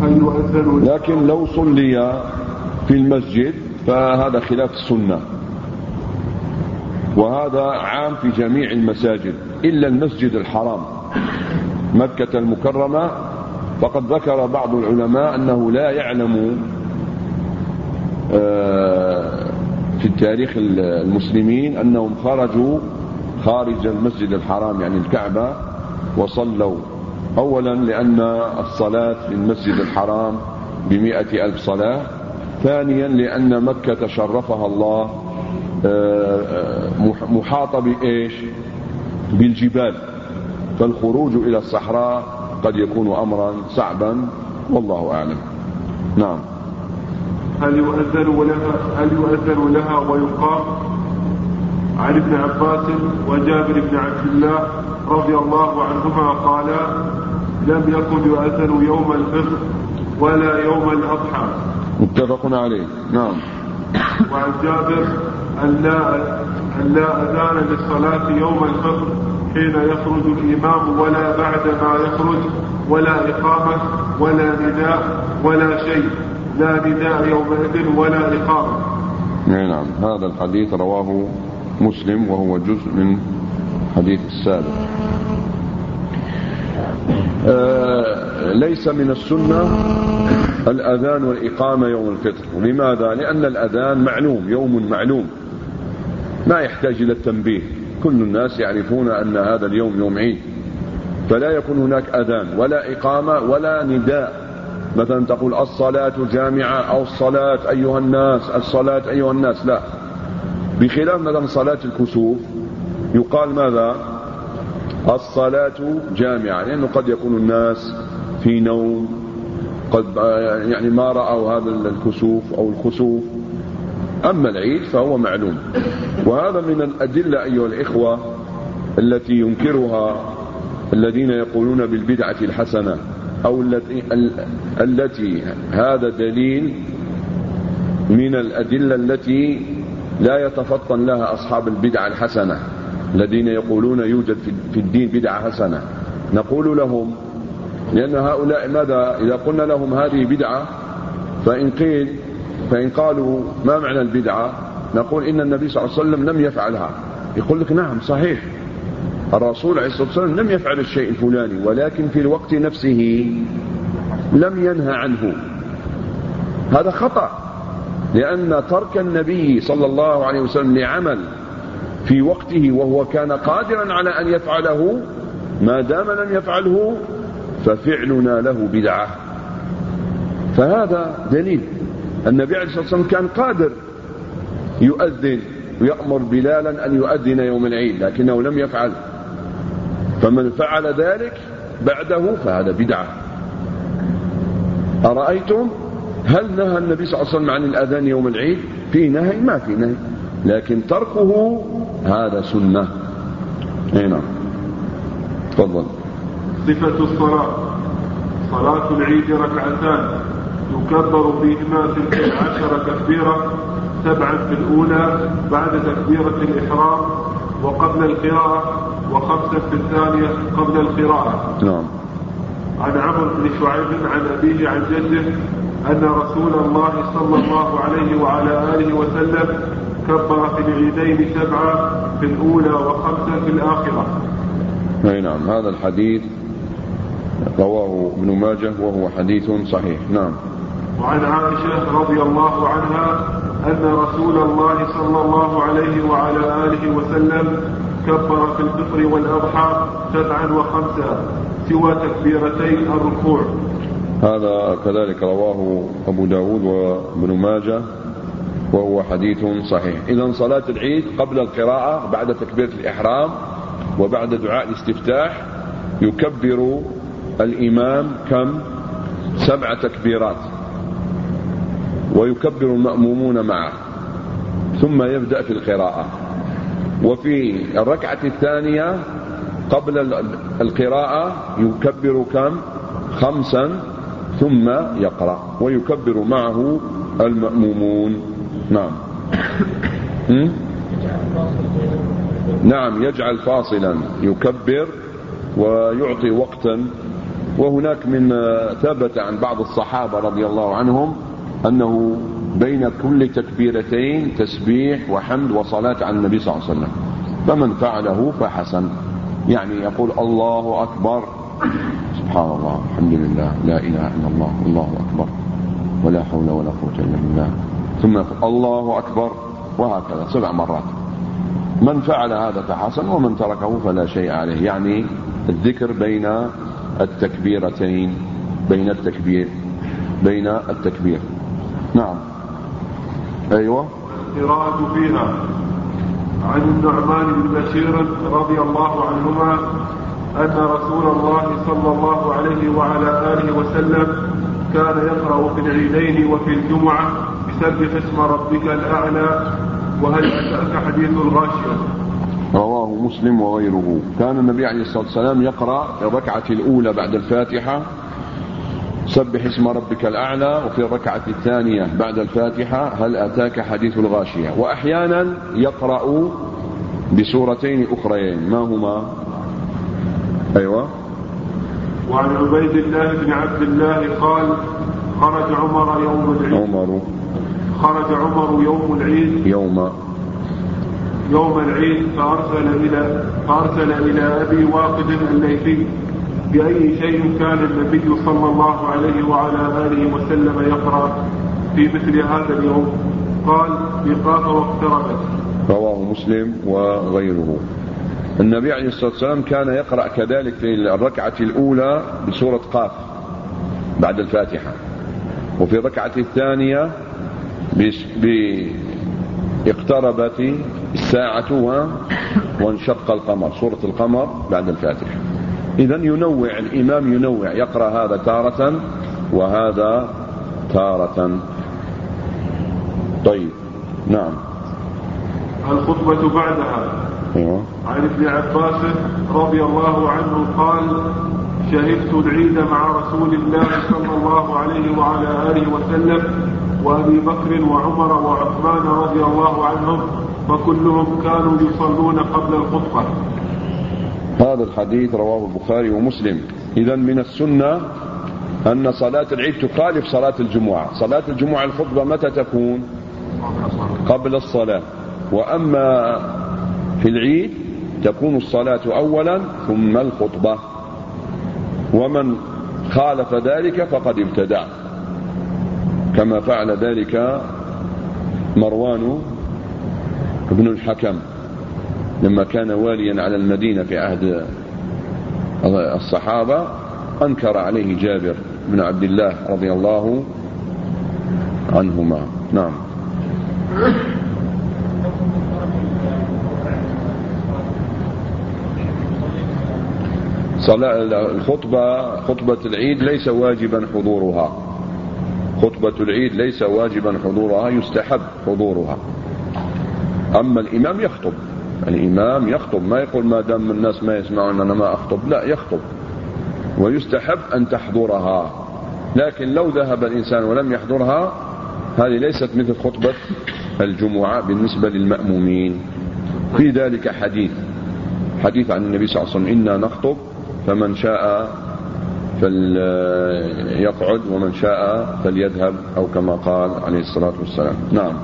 هل يؤذن؟ لكن لو صلي في المسجد فهذا خلاف السنة، وهذا عام في جميع المساجد إلا المسجد الحرام مكة المكرمة. فقد ذكر بعض العلماء أنه لا يعلم في التاريخ المسلمين أنهم خرجوا خارج المسجد الحرام يعني الكعبة وصلوا. أولا لأن الصلاة في المسجد الحرام ب100,000 صلاة. ثانيا لأن مكة شرفها الله محاطة بإيش؟ بالجبال، فالخروج إلى الصحراء قد يكون أمرا صعبا والله أعلم. نعم. هل يؤذن لها ويقام؟ عن ابن عباس وجابر بن عبد الله رضي الله عنهما قالا: لم يكن يؤذن يوم الفطر ولا يوم الأضحى. متفق عليه. نعم. وعن جابر أن لا أذان للصلاة يوم الفطر حين يخرج الإمام ولا بعد ما يخرج، ولا إقامة ولا نداء ولا شيء، لا نداء يومئذ ولا إقامة. نعم. هذا الحديث رواه مسلم وهو جزء من حديث السابق. ليس من السنة الأذان والإقامة يوم الفطر. لماذا؟ لأن الأذان معلوم، يوم معلوم ما يحتاج إلى التنبيه، كل الناس يعرفون أن هذا اليوم يوم عيد، فلا يكون هناك أذان ولا إقامة ولا نداء مثلا تقول الصلاة جامعة أو الصلاة أيها الناس، الصلاة أيها الناس، لا. بخلاف مثلا صلاة الكسوف يقال ماذا؟ الصلاة جامعة، لأنه قد يكون الناس في نوم، قد يعني ما رأوا هذا الكسوف أو الخسوف. أما العيد فهو معلوم. وهذا من الأدلة أيها الإخوة التي ينكرها الذين يقولون بالبدعة الحسنة، أو التي هذا دليل من الأدلة التي لا يتفطن لها أصحاب البدعة الحسنة الذين يقولون يوجد في الدين بدعة حسنة. نقول لهم، لأن هؤلاء ماذا إذا قلنا لهم هذه بدعة، فإن قالوا ما معنى البدعة، نقول إن النبي صلى الله عليه وسلم لم يفعلها. يقول لك نعم صحيح، الرسول عليه الصلاة والسلام لم يفعل الشيء الفلاني، ولكن في الوقت نفسه لم ينهى عنه. هذا خطأ، لأن ترك النبي صلى الله عليه وسلم لعمل في وقته وهو كان قادرا على أن يفعله، ما دام لم يفعله ففعلنا له بدعة. فهذا دليل. النبي عليه الصلاة والسلام كان قادر يؤذن ويأمر بلالا أن يؤذن يوم العيد، لكنه لم يفعل. فمن فعل ذلك بعده فهذا بدعة. أرأيتم هل نهى النبي صلى الله عليه وسلم عن الأذان يوم العيد؟ في نهي؟ ما في نهي، لكن تركه هذا سنة. هنا تفضل. صفة الصلاة: صلاة العيد ركعتان يكبر فيهما 12 تكبيرة، 7 في الأولى بعد تكبيرة الإحرام وقبل القراءة، و5 في الثانية قبل القراءة. نعم. عن عمرو بن شعيب عن أبيه عن جده أن رسول الله صلى الله عليه وعلى آله وسلم كبر في العيدين 7 في الأولى و5 في الآخرة. نعم. هذا الحديث رواه ابن ماجه وهو حديث صحيح. نعم. وعن عائشة رضي الله عنها أن رسول الله صلى الله عليه وعلى آله وسلم كبر في الفطر والأضحى 7 و5 سوى تكبيرتي الركوع. هذا كذلك رواه أبو داود وابن ماجه وهو حديث صحيح. إذن صلاة العيد قبل القراءة بعد تكبيرة الإحرام وبعد دعاء الاستفتاح يكبر الإمام كم؟ 7 تكبيرات، ويكبر المأمومون معه، ثم يبدأ في القراءة. وفي الركعة الثانية قبل القراءة يكبر كم؟ 5 ثم يقرأ، ويكبر معه المأمومون. نعم. نعم، يجعل فاصلا، يكبر ويعطي وقتا وهناك من ثبت عن بعض الصحابة رضي الله عنهم أنه بين كل تكبيرتين تسبيح وحمد وصلاة على النبي صلى الله عليه وسلم، فمن فعله فحسن، يعني يقول الله أكبر سبحان الله الحمد لله لا إله إلا الله الله أكبر ولا حول ولا قوة إلا بالله، ثم يقول الله أكبر، وهكذا 7 مرات. من فعل هذا فحسن، ومن تركه فلا شيء عليه. يعني الذكر بين التكبيرتين، بين التكبير. نعم. أيوة. القراءة فيها. عن النعمان بن بشير رضي الله عنهما أن رسول الله صلى الله عليه وعلى آله وسلم كان يقرأ في العيدين وفي الجمعة بسبح اسم ربك الأعلى وهل أتاك حديث الغاشية. رواه مسلم وغيره. كان النبي عليه الصلاة والسلام يقرأ في الركعة الأولى بعد الفاتحة سبح اسم ربك الأعلى، وفي الركعة الثانية بعد الفاتحة هل أتاك حديث الغاشية، وأحيانا يقرأ بسورتين أخرين. ما هما؟ أيوة. وعن عبيد الله بن عبد الله قال خرج عمر يوم العيد يوم العيد فأرسل إلى أبي واقد الليثي بأي شيء كان النبي صلى الله عليه وعلى آله وسلم يقرأ في مثل هذا اليوم؟ قال بقاف واقتربت. رواه مسلم وغيره. النبي عليه الصلاة والسلام كان يقرأ كذلك في الركعة الأولى بسورة قاف بعد الفاتحة، وفي الركعة الثانية اقتربت الساعة وانشق القمر، سورة القمر بعد الفاتحة. إذن ينوع الإمام، ينوع، يقرأ هذا تارة وهذا تارة. طيب. نعم. الخطبة بعدها. عن ابن عباس رضي الله عنه قال شهدت العيد مع رسول الله صلى الله عليه وعلى آله وسلم وأبي بكر وعمر وعثمان رضي الله عنهم فكلهم كانوا يصلون قبل الخطبة. هذا الحديث رواه البخاري ومسلم. إذن من السنة أن صلاة العيد تخالف صلاة الجمعة. صلاة الجمعة الخطبة متى تكون؟ قبل الصلاة. وأما في العيد تكون الصلاة أولا ثم الخطبة، ومن خالف ذلك فقد ابتدع، كما فعل ذلك مروان بن الحكم لما كان واليا على المدينة في عهد الصحابة، أنكر عليه جابر بن عبد الله رضي الله عنهما. نعم. خطبة العيد ليس واجبا حضورها. خطبة العيد ليس واجبا حضورها، يستحب حضورها. أما الإمام يخطب، ما يقول ما دام الناس ما يسمعون أنا ما أخطب، لا، يخطب ويستحب أن تحضرها. لكن لو ذهب الإنسان ولم يحضرها هذه ليست مثل خطبة الجمعة بالنسبة للمأمومين. في ذلك حديث عن النبي صلى الله عليه وسلم إنا نخطب فمن شاء فليقعد ومن شاء فليذهب، أو كما قال عليه الصلاة والسلام. نعم.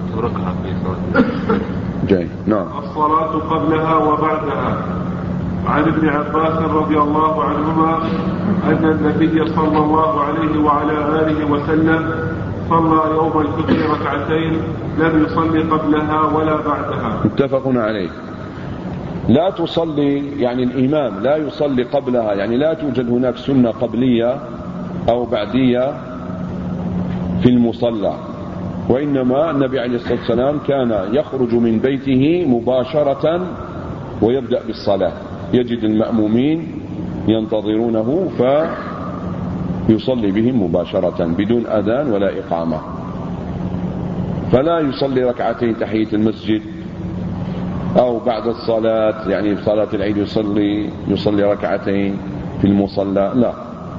جاي. نعم. الصلاة قبلها وبعدها. عن ابن عباس رضي الله عنهما أن النبي صلى الله عليه وعلى آله وسلم صلى يوم الفطر ركعتين لم يصلي قبلها ولا بعدها. متفق عليه. لا تصلي، يعني الإمام لا يصلي قبلها، يعني لا توجد هناك سنة قبلية أو بعدية في المصلى، وإنما النبي عليه الصلاة والسلام كان يخرج من بيته مباشرة ويبدأ بالصلاة، يجد المأمومين ينتظرونه فيصلي بهم مباشرة بدون أذان ولا إقامة. فلا يصلي ركعتين تحية المسجد أو بعد الصلاة، يعني في صلاة العيد يصلي ركعتين في المصلى، لا.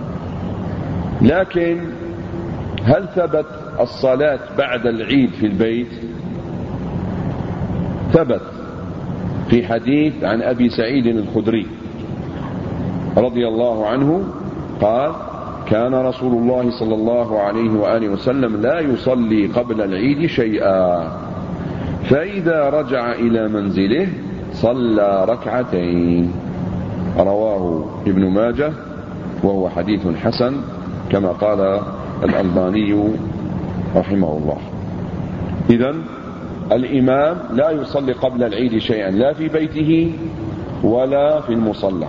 لكن هل ثبت الصلاة بعد العيد في البيت؟ ثبت في حديث عن أبي سعيد الخدري رضي الله عنه قال كان رسول الله صلى الله عليه وآله وسلم لا يصلي قبل العيد شيئا، فإذا رجع إلى منزله صلى ركعتين. رواه ابن ماجه وهو حديث حسن كما قال الألباني رحمه الله. إذن الإمام لا يصلي قبل العيد شيئا لا في بيته ولا في المصلى،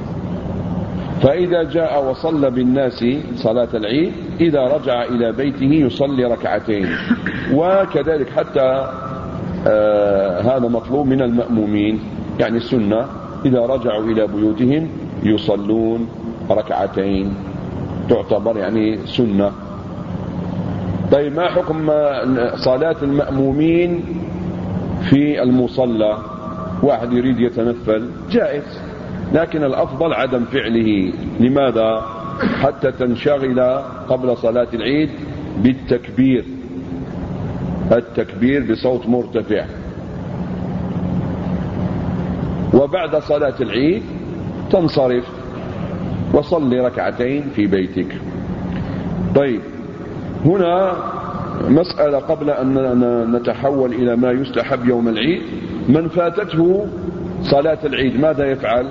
فإذا جاء وصلى بالناس صلاة العيد إذا رجع إلى بيته يصلي ركعتين. وكذلك حتى هذا مطلوب من المأمومين، يعني السنة إذا رجعوا إلى بيوتهم يصلون ركعتين، تعتبر يعني سنة. طيب ما حكم صلاة المأمومين في المصلى؟ واحد يريد يتنفل جائز، لكن الأفضل عدم فعله. لماذا؟ حتى تنشغل قبل صلاة العيد بالتكبير، التكبير بصوت مرتفع، وبعد صلاة العيد تنصرف وصلي ركعتين في بيتك. طيب هنا مسألة قبل أن نتحول إلى ما يستحب يوم العيد. من فاتته صلاة العيد ماذا يفعل؟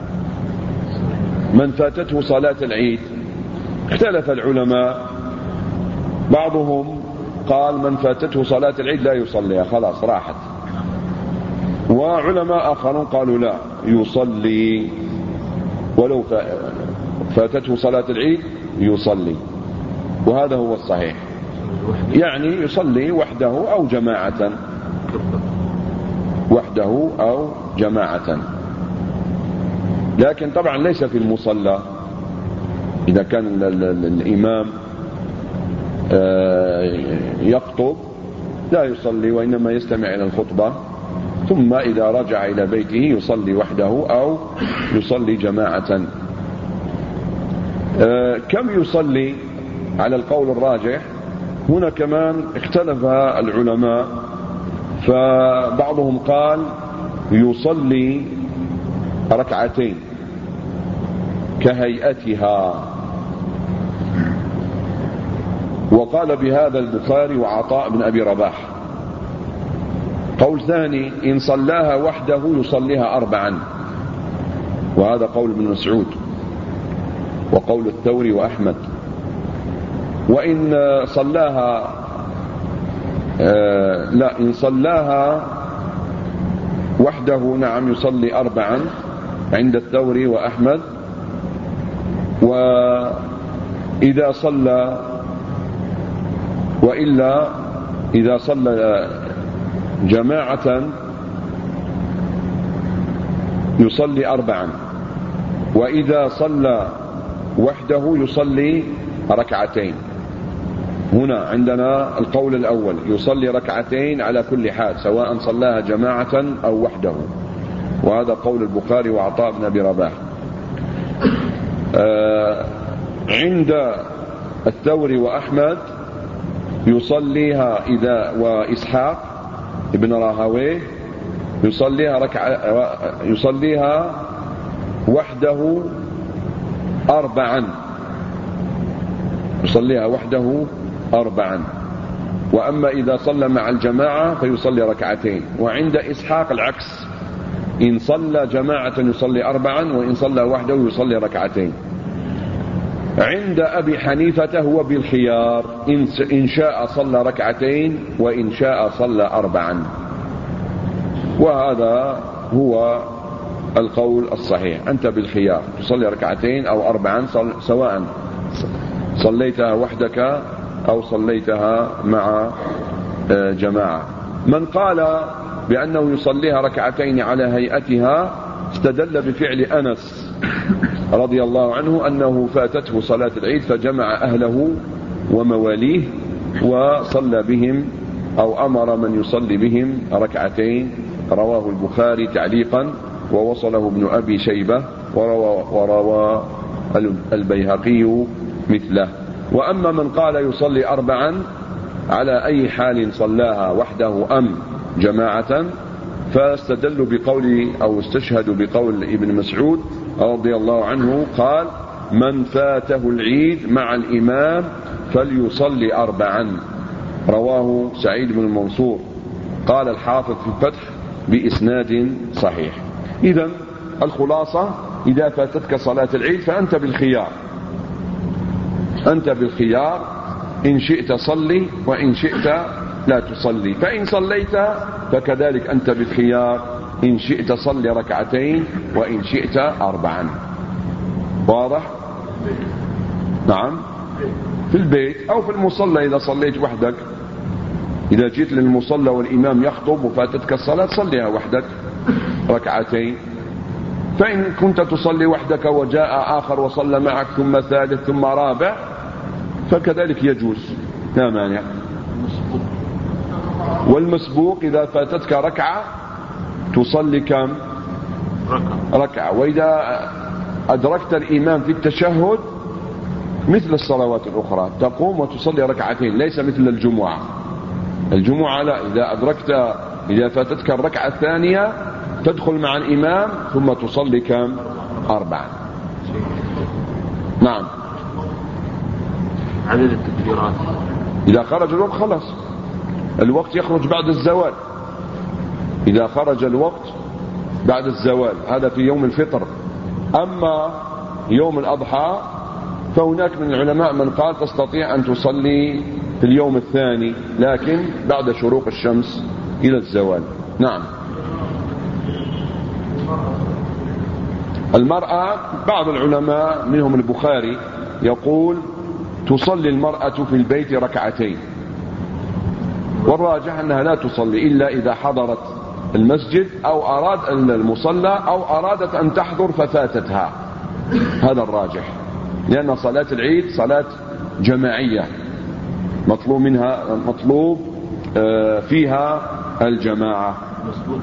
من فاتته صلاة العيد اختلف العلماء، بعضهم قال من فاتته صلاة العيد لا يصليها خلاص راحت، وعلماء آخرون قالوا لا يصلي، ولو فاتته صلاة العيد يصلي، وهذا هو الصحيح، يعني يصلي وحده أو جماعة، وحده أو جماعة. لكن طبعا ليس في المصلى، إذا كان الإمام يخطب لا يصلي وإنما يستمع إلى الخطبة، ثم إذا رجع إلى بيته يصلي وحده أو يصلي جماعة. كم يصلي على القول الراجح؟ هنا كمان اختلف العلماء، فبعضهم قال يصلي ركعتين كهيئتها، وقال بهذا البخاري وعطاء بن أبي رباح. قول ثاني إن صلاها وحده يصليها أربعا، وهذا قول ابن مسعود وقول الثوري وأحمد. وإن صلاها لا إن صلاها وحده نعم يصلي أربعا عند الثوري وأحمد. وإذا صلى وإلا إذا صلى جماعة يصلي أربعا، وإذا صلى وحده يصلي ركعتين. هنا عندنا القول الأول يصلي ركعتين على كل حال سواء صلاها جماعة أو وحده، وهذا قول البخاري وعطاء بن أبي رباح. عند الثوري وأحمد يصليها إذا وإسحاق ابن راهويه يصليها وحده أربعا، يصليها وحده أربعا. وأما إذا صلى مع الجماعة فيصلي ركعتين. وعند إسحاق العكس، إن صلى جماعة يصلي أربعا، وإن صلى وحده يصلي ركعتين. عند أبي حنيفة هو بالخيار، إن شاء صلى ركعتين وإن شاء صلى أربعا، وهذا هو القول الصحيح. أنت بالخيار تصلي ركعتين أو أربعا سواء صليتها وحدك أو صليتها مع جماعة. من قال بأنه يصليها ركعتين على هيئتها استدل بفعل أنس رضي الله عنه أنه فاتته صلاة العيد فجمع أهله ومواليه وصلى بهم أو أمر من يصلي بهم ركعتين. رواه البخاري تعليقا ووصله ابن أبي شيبة وروى البيهقي مثله. وأما من قال يصلي أربعا على أي حال صلاها وحده أم جماعة فاستدلوا بقول أو استشهدوا بقول ابن مسعود رضي الله عنه قال من فاته العيد مع الإمام فليصلي 4. رواه سعيد بن المنصور. قال الحافظ في الفتح بإسناد صحيح. إذن الخلاصة: إذا فاتتك صلاة العيد فأنت بالخيار، أنت بالخيار، إن شئت صلي وإن شئت لا تصلي. فإن صليت فكذلك أنت بالخيار، إن شئت صلي 2 وإن شئت 4. واضح؟ نعم، في البيت أو في المصلى إذا صليت وحدك. إذا جيت للمصلى والإمام يخطب وفاتتك الصلاة صليها وحدك 2. فإن كنت تصلي وحدك وجاء آخر وصلى معك ثم ثالث ثم رابع فكذلك يجوز، لا مانع. والمسبوق إذا فاتتك ركعة تصلي كم؟ ركعة. وإذا أدركت الإمام في التشهد مثل الصلوات الأخرى تقوم وتصلي 2، ليس مثل الجمعة. الجمعة لا، إذا فاتتك الركعة الثانية تدخل مع الإمام ثم تصلي كم؟ 4. نعم. عدد التكبيرات إذا خرج الوقت خلاص، الوقت يخرج بعد الزوال. إذا خرج الوقت بعد الزوال هذا في يوم الفطر. أما يوم الأضحى فهناك من العلماء من قال تستطيع أن تصلي في اليوم الثاني لكن بعد شروق الشمس إلى الزوال. نعم. المرأة بعض العلماء منهم البخاري يقول تصلي المرأة في البيت 2، والراجح أنها لا تصلي إلا إذا حضرت المسجد أو أراد المصلى أو أرادت أن تحضر ففاتتها، هذا الراجح، لأن صلاة العيد صلاة جماعية مطلوب فيها الجماعة. مسبوق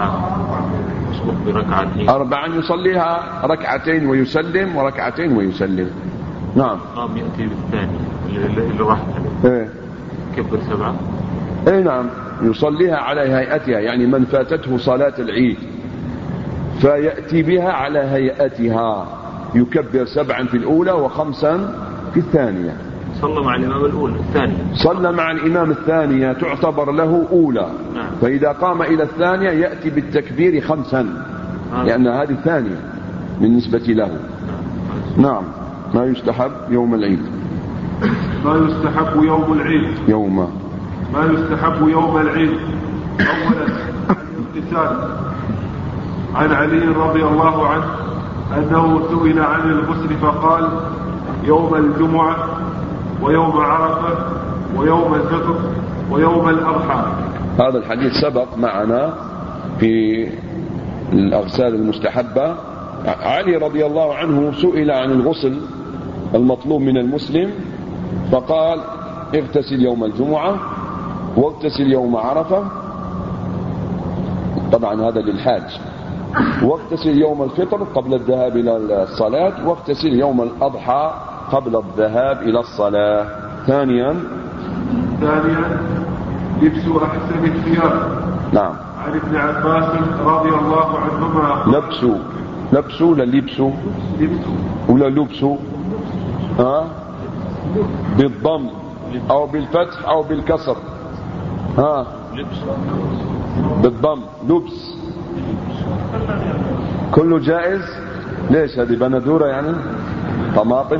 بركعتين 4 يصليها 2 ويسلم و2 ويسلم. نعم. قام يأتي بالثاني اللي راح ايه كبر 7. ايه نعم، يصليها على هيئتها، يعني من فاتته صلاة العيد فيأتي بها على هيئتها، يكبر 7 في الأولى و5 في الثانية. صلى مع الإمام الثانية، صلى مع الإمام الثانية تعتبر له أولى. نعم. فإذا قام إلى الثانية يأتي بالتكبير 5 لأن هذه الثانية بالنسبة له. نعم. ما يستحب يوم العيد. ما يستحب يوم العيد. ما يستحب يوم العيد. أولا الامتثال. عن علي رضي الله عنه أنه سئل عن الغسل فقال: يوم الجمعة ويوم عرفة ويوم الفطر ويوم الأضحى. هذا الحديث سبق معنا في الأغسال المستحبة. علي رضي الله عنه سئل عن الغسل المطلوب من المسلم فقال: اغتسل يوم الجمعة واغتسل يوم عرفة، طبعا هذا للحاج، واغتسل يوم الفطر قبل الذهاب إلى الصلاة، واغتسل يوم الأضحى قبل الذهاب إلى الصلاة. ثانيا لبس أحسن الثياب. نعم. عن ابن عباس رضي الله عنهما لبسوا ولا لبسوا ولا لبسوا؟ بالضم أو بالفتح أو بالكسر؟ بالضم. لبس كله جائز. ليش هذه بندورة يعني طماطم؟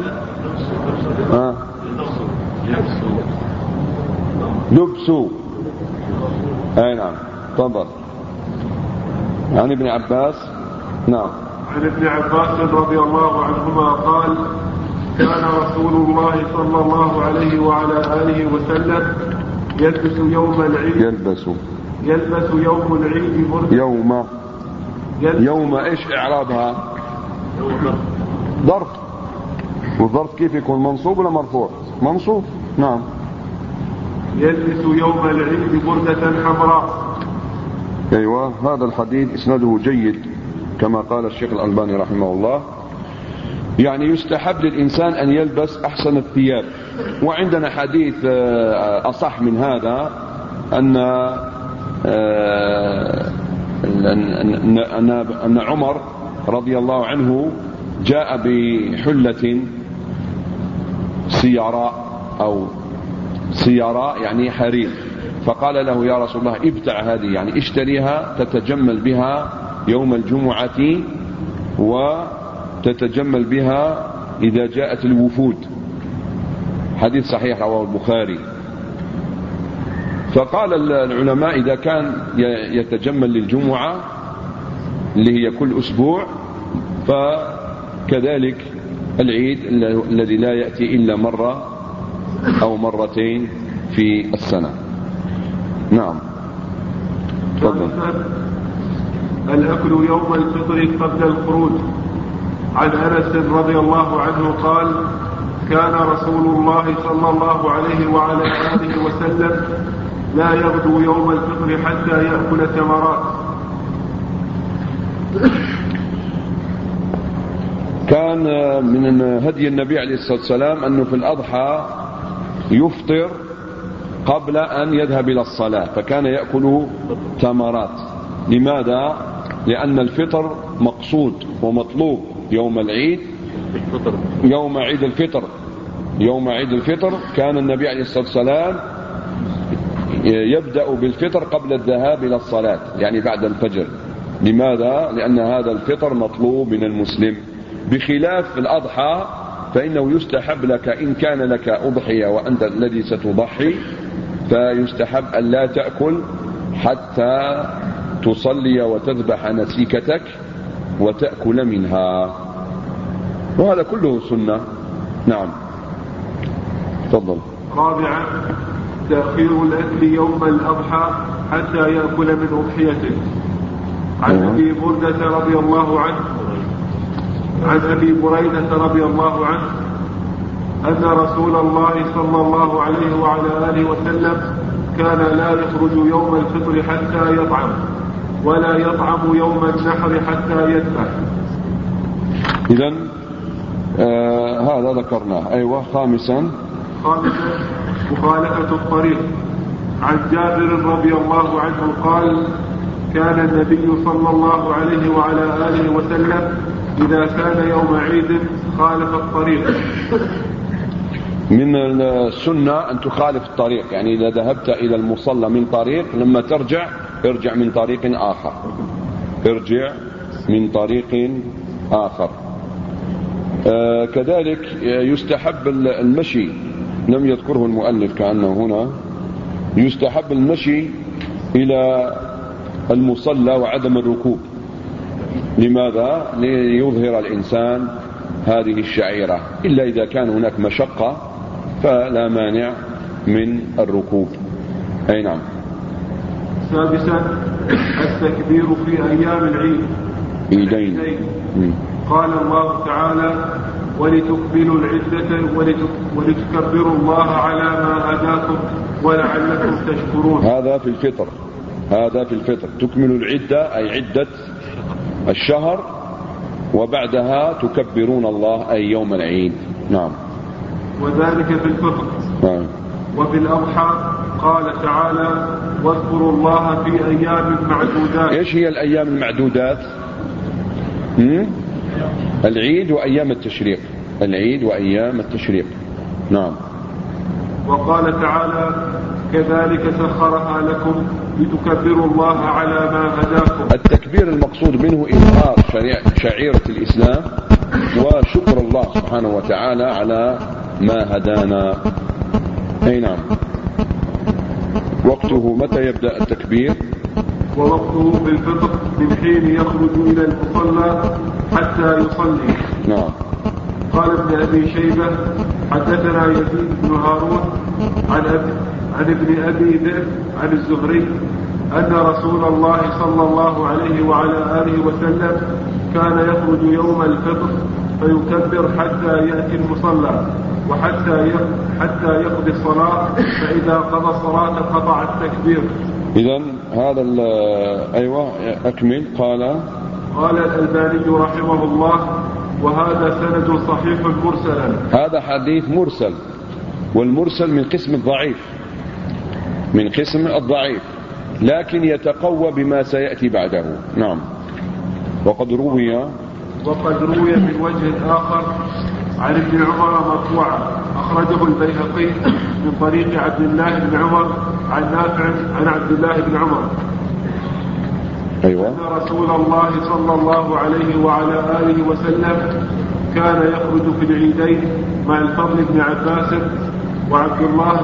لبسوا. اي نعم. تفضل. عن ابن عباس. نعم. عن ابن عباس رضي الله عنهما قال: كان رسول الله صلى الله عليه وعلى آله وسلم يلبس يوم العيد. يلبس يوم العيد برد. يوم ايش اعرابها؟ ظرف. والظرف كيف يكون؟ منصوب ولا مرفوع؟ منصوب. نعم. يلبس يوم العيد بردة حمراء. ايوه، هذا الحديث اسناده جيد كما قال الشيخ الألباني رحمه الله. يعني يستحب للإنسان أن يلبس أحسن الثياب. وعندنا حديث أصح من هذا أن عمر رضي الله عنه جاء بحلة سيراء أو سيراء يعني حرير، فقال له يا رسول الله ابتع هذه، يعني اشتريها تتجمل بها يوم الجمعة وتتجمل بها إذا جاءت الوفود. حديث صحيح رواه البخاري. فقال العلماء إذا كان يتجمل للجمعة اللي هي كل أسبوع، فكذلك العيد الذي لا يأتي إلا مرة أو مرتين في السنة. نعم. تفضل. الأكل يوم الفطر قبل الخروج. عن أنس رضي الله عنه قال كان رسول الله صلى الله عليه وعلى آله وسلم لا يغدو يوم الفطر حتى يأكل تمرات. كان من هدي النبي عليه الصلاة والسلام أنه في الأضحى يفطر قبل أن يذهب إلى الصلاة، فكان يأكل تمرات. لماذا؟ لأن الفطر مقصود ومطلوب يوم العيد، يوم عيد الفطر. يوم عيد الفطر كان النبي عليه الصلاة والسلام يبدأ بالفطر قبل الذهاب إلى الصلاة، يعني بعد الفجر. لماذا؟ لأن هذا الفطر مطلوب من المسلم، بخلاف الأضحى فإنه يستحب لك إن كان لك أضحية وأنت الذي ستضحي، فيستحب أن لا تأكل حتى تصلي وتذبح نسيكتك وتأكل منها، وهذا كله سنة. نعم. تفضل. رابعا تأخير الأكل يوم الأضحى حتى يأكل من أضحيته. عن أبي بردة رضي الله عنه عن أبي بريدة رضي الله عنه أن رسول الله صلى الله عليه وعلى آله وسلم كان لا يخرج يوم الفطر حتى يطعم، ولا يطعم يوم النحر حتى يذبح. إذن هذا ذكرناه. أيوة. خامسا مخالفة الطريق. عن جابر رضي الله عنه قال كان النبي صلى الله عليه وعلى آله وسلم إذا كان يوم عيد خالف الطريق. من السنة أن تخالف الطريق، يعني إذا ذهبت إلى المصلى من طريق لما ترجع ارجع من طريق آخر، ارجع من طريق آخر. كذلك يستحب المشي، لم يذكره المؤلف كأنه هنا. يستحب المشي إلى المصلى وعدم الركوب. لماذا؟ ليظهر الإنسان هذه الشعيرة، إلا إذا كان هناك مشقة فلا مانع من الركوب. أي نعم. سادسا التكبير في أيام العيد. عيدين. قال الله تعالى ولتكملوا العدة ولتكبروا الله على ما هداكم ولعلكم تشكرون. هذا في الفطر. هذا في الفطر تكملوا العدة أي عدة الشهر، وبعدها تكبرون الله أي يوم العيد. نعم. وذلك في الفطر. نعم. وفي الأضحى قال تعالى واذكروا الله في أيام معدودات. إيش هي الأيام المعدودات؟ العيد وأيام التشريق. العيد وأيام التشريق. نعم. وقال تعالى كذلك سخرها لكم لتكبروا الله على ما هداكم. التكبير المقصود منه إظهار شعيرة الإسلام وشكر الله سبحانه وتعالى على ما هدانا. أي نعم. وقته متى يبدأ التكبير؟ ووقته في الفطر من حين يخرج إلى المصلى حتى يصلي. نعم. قال ابن أبي شيبة حدثنا يزيد بن هارون عن ابن أبي ذئب عن الزهري أن رسول الله صلى الله عليه وعلى آله وسلم كان يخرج يوم الفطر فيكبر حتى يأتي المصلى حتى يقضي الصلاة، فإذا قضى الصلاة قطع التكبير. إذن هذا أيوة أكمل. قال الألباني رحمه الله وهذا سند صحيح مرسلا. هذا حديث مرسل، والمرسل من قسم الضعيف، من قسم الضعيف، لكن يتقوى بما سيأتي بعده. نعم. وقد روي وقد روي من وجه آخر عن ابن عمر مرفوعا أخرجه البيهقي من طريق عبد الله بن عمر عن نافع عن عبد الله بن عمر أيوة. أن رسول الله صلى الله عليه وعلى آله وسلم كان يخرج في العيدين مع الفضل بن عباس وعبد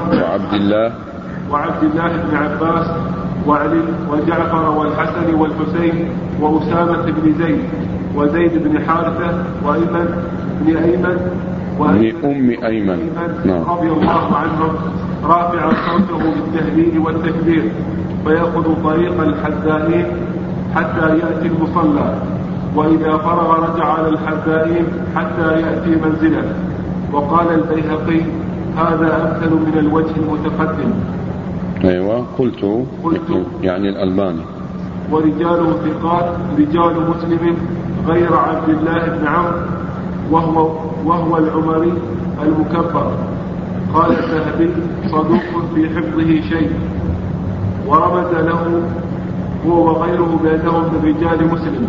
الله بن عباس وعلي وجعفر والحسن والحسين وأسامة بن زيد وزيد بن حارثة وأيمن بن أم أيمن رضي الله عنهم رافعا صوته بالتهليل والتكبير فيأخذ طريق الحدائين حتى يأتي المصلى وإذا فرغ رجع على الحدائين حتى يأتي منزله. وقال البيهقي هذا أمثل من الوجه المتقدم. أيوة قلت يعني الألباني. ورجاله ثقات رجال مسلم غير عبد الله بن عمرو وهو العمري المكبر. قال الذهبي صدوق في حفظه شيء ورمز له هو وغيره بأنه من رجال مسلم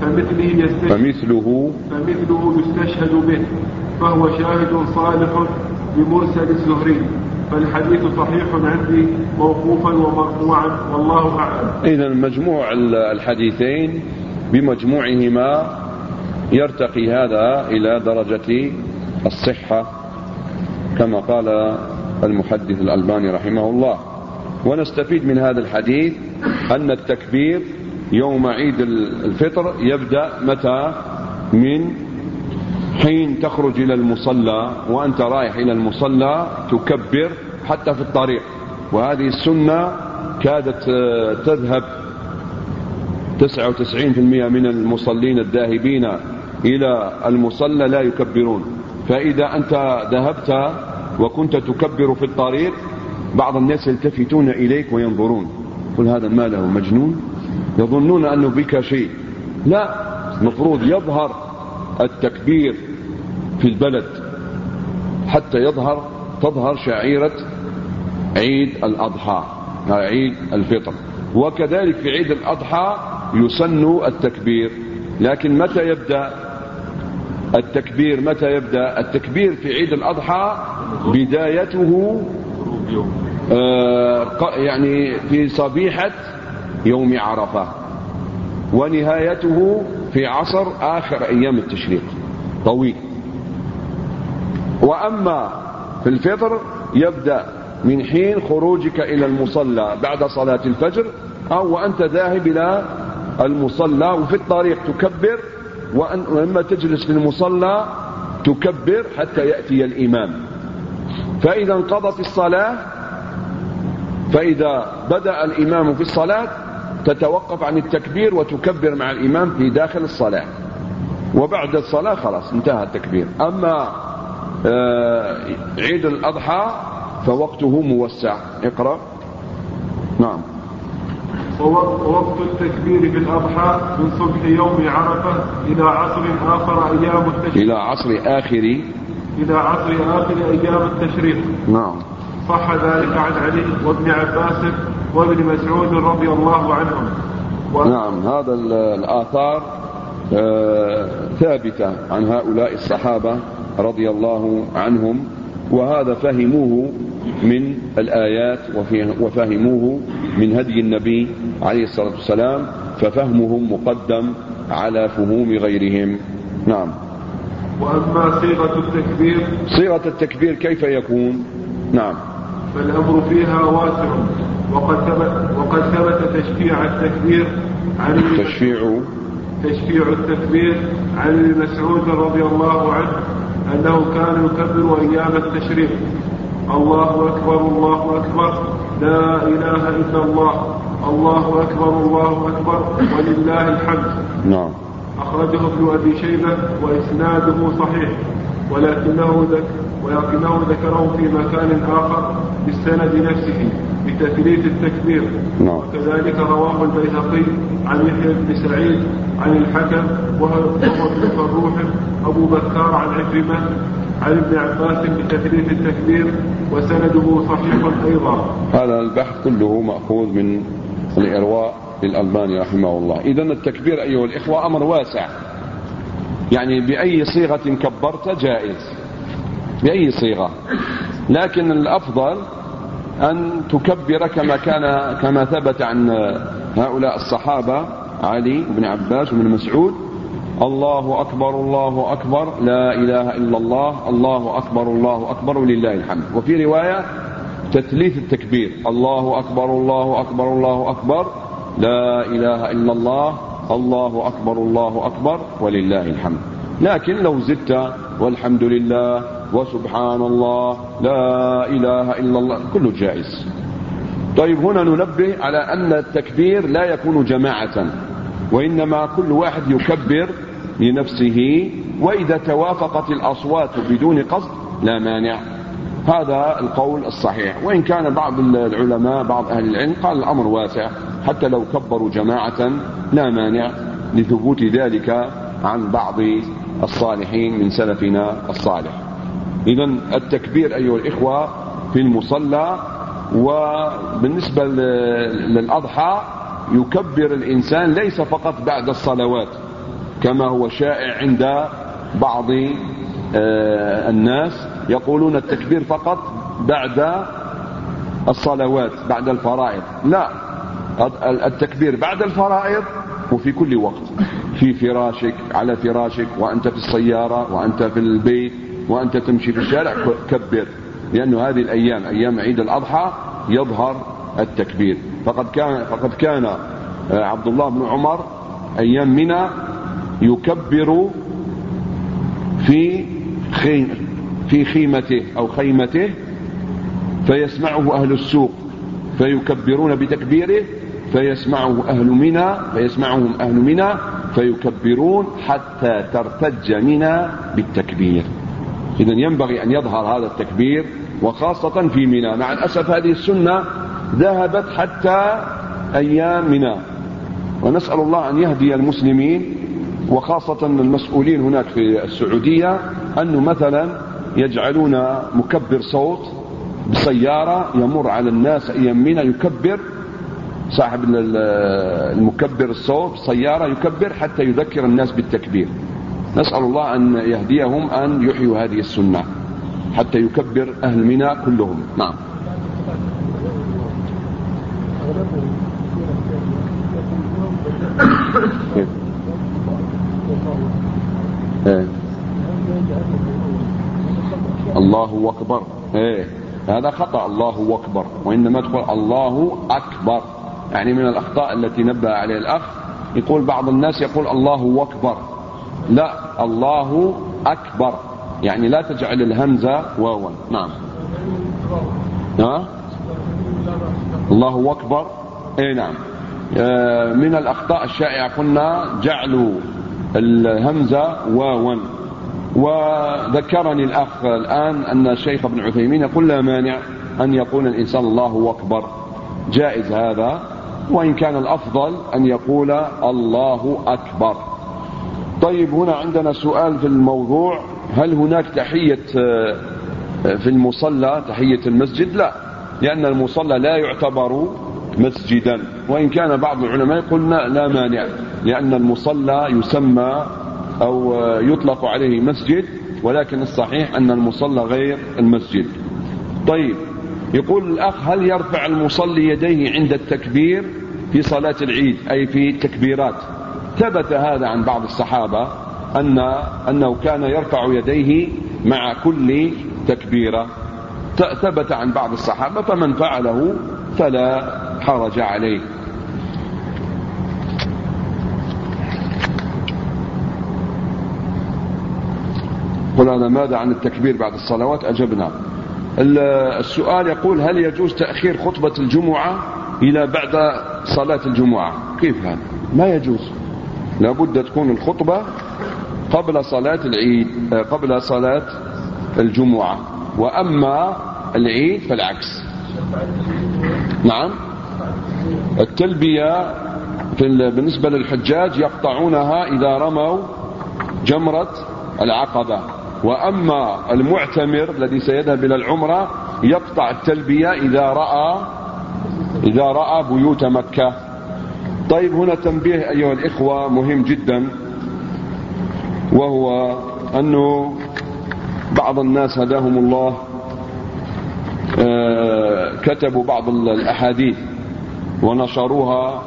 فمثله يستشهد به فهو شاهد صالح بمرسل الزهري فالحديث صحيح عندي موقوفا ومرفوعا والله أعلم. إذن مجموع الحديثين بمجموعهما يرتقي هذا إلى درجة الصحة كما قال المحدث الألباني رحمه الله. ونستفيد من هذا الحديث أن التكبير يوم عيد الفطر يبدأ متى؟ من حين تخرج إلى المصلى وأنت رايح إلى المصلى تكبر حتى في الطريق. وهذه السنة كادت تذهب 99% من المصلين الذاهبين إلى المصلى لا يكبرون. فإذا أنت ذهبت وكنت تكبر في الطريق بعض الناس يلتفتون إليك وينظرون قل هذا ما له مجنون يظنون أنه بك شيء. لا، مفروض يظهر التكبير في البلد حتى تظهر شعيرة عيد الأضحى عيد الفطر. وكذلك في عيد الأضحى يسن التكبير. لكن متى يبدأ التكبير في عيد الأضحى بدايته يعني في صبيحة يوم عرفة ونهايته في عصر آخر أيام التشريق طويل. وأما في الفطر يبدأ من حين خروجك إلى المصلى بعد صلاة الفجر أو وأنت ذاهب إلى المصلى وفي الطريق تكبر ولما تجلس في المصلى تكبر حتى يأتي الإمام. فإذا انقضت الصلاة فإذا بدأ الإمام في الصلاة تتوقف عن التكبير وتكبر مع الإمام في داخل الصلاة وبعد الصلاة خلاص انتهى التكبير. أما عيد الأضحى فوقته موسع. اقرأ. نعم. ووقت التكبير في الأضحى من صبح يوم عرفة إلى عصر آخر أيام التشريق إلى عصر آخر أيام التشريق. نعم. صح ذلك عن علي وابن عباس وابن مسعود رضي الله عنهم. نعم، هذا الآثار ثابتة عن هؤلاء الصحابة رضي الله عنهم وهذا فهموه من الآيات وفهموه من هدي النبي عليه الصلاة والسلام ففهمهم مقدم على فهوم غيرهم. نعم. وأما صيغة التكبير كيف يكون؟ نعم. فالأمر فيها واسع وقد ثبت تشفيع التكبير عن ابن مسعود رضي الله عنه أنه كان يكبر أيام التشريق الله أكبر الله أكبر لا إله إلا الله الله أكبر الله أكبر ولله الحمد. نعم. أخرجه ابن أبي شيبة وإسناده صحيح ولكنه ذكره في مكان آخر بالسند نفسه بتثليث التكبير. وكذلك رواه البيهقي عن يحيى بن سعيد عن الحكم وهو ابن فروح أبو بكار عن عكرمة عن ابن عباس بتثليث التكبير وسنده صحيح أيضا. هذا البحث كله مأخوذ من الإرواء للألباني رحمه الله. إذن التكبير أيها الإخوة أمر واسع يعني بأي صيغة كبرت جائز، بأي صيغة، لكن الأفضل أن تكبر كما ثبت عن هؤلاء الصحابة علي بن عباس وابن مسعود: الله أكبر الله أكبر لا إله إلا الله، الله أكبر الله أكبر ولله الحمد. وفي رواية تثليث التكبير: الله أكبر الله أكبر الله أكبر لا إله إلا الله، الله أكبر الله أكبر ولله الحمد. لكن لو زدت والحمد لله وسبحان الله لا إله إلا الله كله جائز. طيب، هنا ننبه على أن التكبير لا يكون جماعة، وإنما كل واحد يكبر لنفسه، وإذا توافقت الأصوات بدون قصد لا مانع. هذا القول الصحيح، وإن كان بعض العلماء بعض أهل العلم قال الأمر واسع، حتى لو كبروا جماعة لا مانع، لثبوت ذلك عن بعض الصالحين من سلفنا الصالح. إذن التكبير أيها الإخوة في المصلى. وبالنسبة للأضحى يكبر الإنسان ليس فقط بعد الصلوات كما هو شائع عند بعض الناس، يقولون التكبير فقط بعد الصلوات بعد الفرائض. لا، التكبير بعد الفرائض وفي كل وقت، في فراشك، على فراشك، وأنت في السيارة، وأنت في البيت، وأنت تمشي في الشارع كبر، لأنه هذه الأيام أيام عيد الأضحى يظهر التكبير. فقد كان عبد الله بن عمر أيام منى يكبر في خيمته أو خيمته، فيسمعه أهل السوق فيكبرون بتكبيره، فيسمعهم أهل منى فيكبرون حتى ترتج منى بالتكبير. إذن ينبغي أن يظهر هذا التكبير، وخاصة في منى. مع الأسف هذه السنة ذهبت حتى أيام منى، ونسأل الله أن يهدي المسلمين وخاصة المسؤولين هناك في السعودية، أنه مثلا يجعلون مكبر صوت بسيارة يمر على الناس أيام منى، يكبر صاحب المكبر الصوت سيارة يكبر حتى يذكر الناس بالتكبير. نسأل الله أن يهديهم أن يحيوا هذه السنة حتى يكبر أهل منى كلهم. نعم. الله أكبر، هذا خطأ، الله أكبر، وإنما تقول الله أكبر. يعني من الأخطاء التي نبه عليه الأخ، يقول بعض الناس يقول الله أكبر، لا، الله أكبر، يعني لا تجعل الهمزة واوا. نعم. الله أكبر، نعم. من الأخطاء الشائعة قلنا جعلوا الهمزة واوا. وذكرني الأخ الآن أن الشيخ ابن عثيمين يقول لا مانع أن يقول الإنسان الله أكبر، جائز هذا، وإن كان الأفضل أن يقول الله أكبر. طيب، هنا عندنا سؤال في الموضوع: هل هناك تحية في المصلى، تحية المسجد؟ لا، لأن المصلى لا يعتبر مسجدا، وإن كان بعض العلماء يقولون لا مانع، لأن المصلى يسمى أو يطلق عليه مسجد، ولكن الصحيح أن المصلى غير المسجد. طيب، يقول الأخ: هل يرفع المصلي يديه عند التكبير في صلاة العيد، أي في التكبيرات؟ ثبت هذا عن بعض الصحابة أنه كان يرفع يديه مع كل تكبيرة، ثبت عن بعض الصحابة، فمن فعله فلا حرج عليه. قلنا ماذا عن التكبير بعد الصلوات؟ أجبنا. السؤال يقول: هل يجوز تأخير خطبة الجمعة إلى بعد صلاة الجمعة؟ كيف هذا؟ ما يجوز، لابد تكون الخطبة قبل صلاة العيد، قبل صلاة الجمعة، وأما العيد فالعكس. نعم. التلبية بالنسبة للحجاج يقطعونها إذا رموا جمرة العقبة، وأما المعتمر الذي سيذهب إلى العمرة يقطع التلبية إذا رأى بيوت مكة. طيب، هنا تنبيه أيها الإخوة مهم جدا. وهو أنه بعض الناس هداهم الله كتبوا بعض الأحاديث ونشروها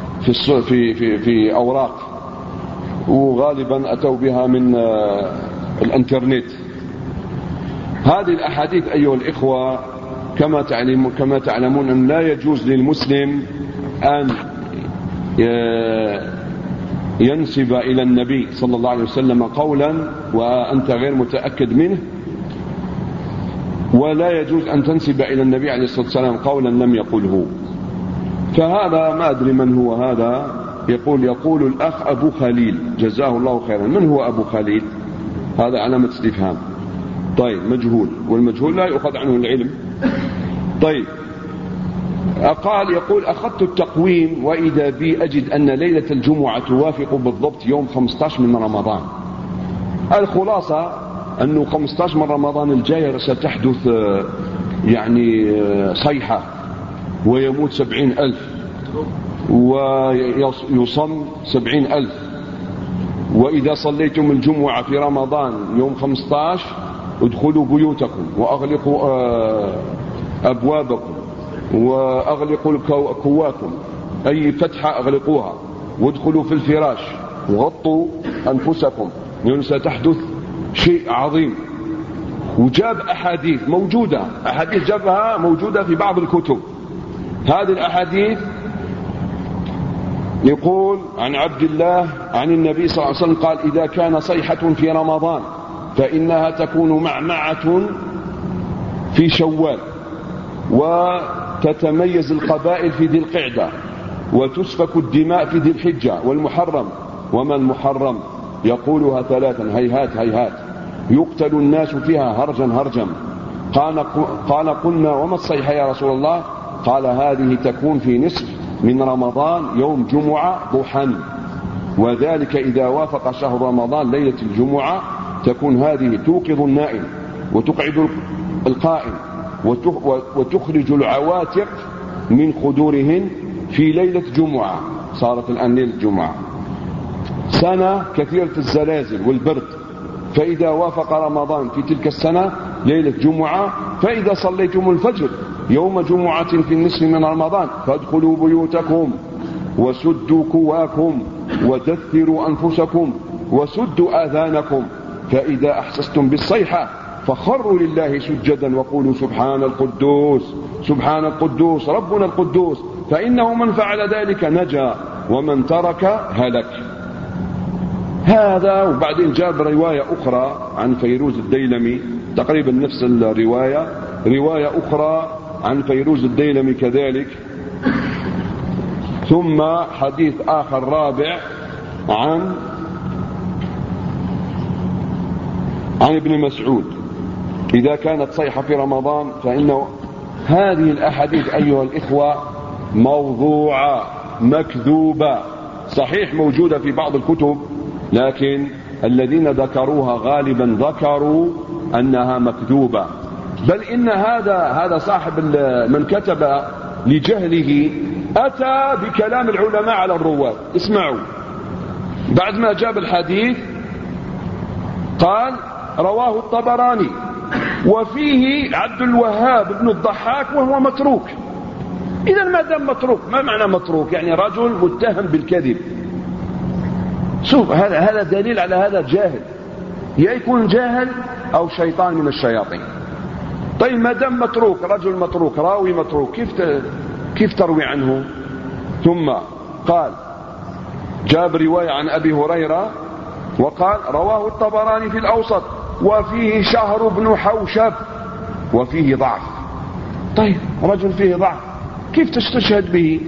في أوراق، وغالبا أتوا بها من الانترنت. هذه الأحاديث أيها الإخوة كما تعلمون أن لا يجوز للمسلم أن ينسب إلى النبي صلى الله عليه وسلم قولا وأنت غير متأكد منه، ولا يجوز أن تنسب إلى النبي عليه الصلاة والسلام قولا لم يقله. فهذا ما أدري من هو هذا، يقول الأخ أبو خليل جزاه الله خيرا. من هو أبو خليل؟ هذا علامة استفهام. طيب مجهول، والمجهول لا يؤخذ عنه العلم. طيب يقول أخذت التقويم وإذا بي أجد أن ليلة الجمعة توافق بالضبط يوم 15 من رمضان. الخلاصة أنه 15 من رمضان الجاي ستحدث يعني صيحة ويموت 70,000 ويصم 70,000. وإذا صليتم الجمعة في رمضان يوم 15 ادخلوا بيوتكم وأغلقوا أبوابكم وأغلقوا كواكم، أي فتحة أغلقوها، وادخلوا في الفراش وغطوا أنفسكم لأن ستحدث شيء عظيم. وجاب أحاديث موجودة، أحاديث جابها موجودة في بعض الكتب. هذه الأحاديث يقول عن عبد الله عن النبي صلى الله عليه وسلم قال إذا كان صيحة في رمضان فإنها تكون معمعة في شوال، وتتميز القبائل في ذي القعدة، وتسفك الدماء في ذي الحجة والمحرم. وما المحرم؟ يقولها ثلاثا هيهات هيهات، يقتل الناس فيها هرجا هرجا. قال قلنا وما الصيحة يا رسول الله؟ قال هذه تكون في نصف من رمضان يوم جمعة ضحى، وذلك إذا وافق شهر رمضان ليلة الجمعة تكون هذه توقظ النائم وتقعد القائم وتخرج العواتق من خدورهن في ليلة جمعة. صارت الآن ليلة جمعة، سنة كثيرة الزلازل والبرد، فإذا وافق رمضان في تلك السنة ليلة جمعة، فإذا صليتم الفجر يوم جمعة في النصف من رمضان فادخلوا بيوتكم وسدوا كواكم ودثروا أنفسكم وسدوا آذانكم، فإذا أحسستم بالصيحة فخروا لله سجدا وقولوا سبحان القدوس سبحان القدوس ربنا القدوس، فإنه من فعل ذلك نجا ومن ترك هلك. هذا. وبعدين جاب رواية أخرى عن فيروز الديلمي تقريبا نفس الرواية، رواية أخرى عن فيروز الديلمي كذلك، ثم حديث آخر رابع عن ابن مسعود إذا كانت صيحة في رمضان فإنه. هذه الأحاديث أيها الإخوة موضوعة مكذوبة، صحيح موجودة في بعض الكتب، لكن الذين ذكروها غالبا ذكروا أنها مكذوبة. بل إن هذا صاحب من كتب لجهله أتى بكلام العلماء على الرواة. اسمعوا، بعد ما جاب الحديث قال رواه الطبراني وفيه عبد الوهاب بن الضحاك وهو متروك. إذا ما دام متروك، ما معنى متروك؟ يعني رجل متهم بالكذب. شوف هذا دليل على هذا جاهل، يا يكون جاهل أو شيطان من الشياطين. طيب ما دام متروك، رجل متروك، راوي متروك، كيف تروي عنه؟ ثم قال جاب رواية عن أبي هريرة وقال رواه الطبراني في الأوسط وفيه شهر بن حوشب وفيه ضعف. طيب رجل فيه ضعف كيف تستشهد به؟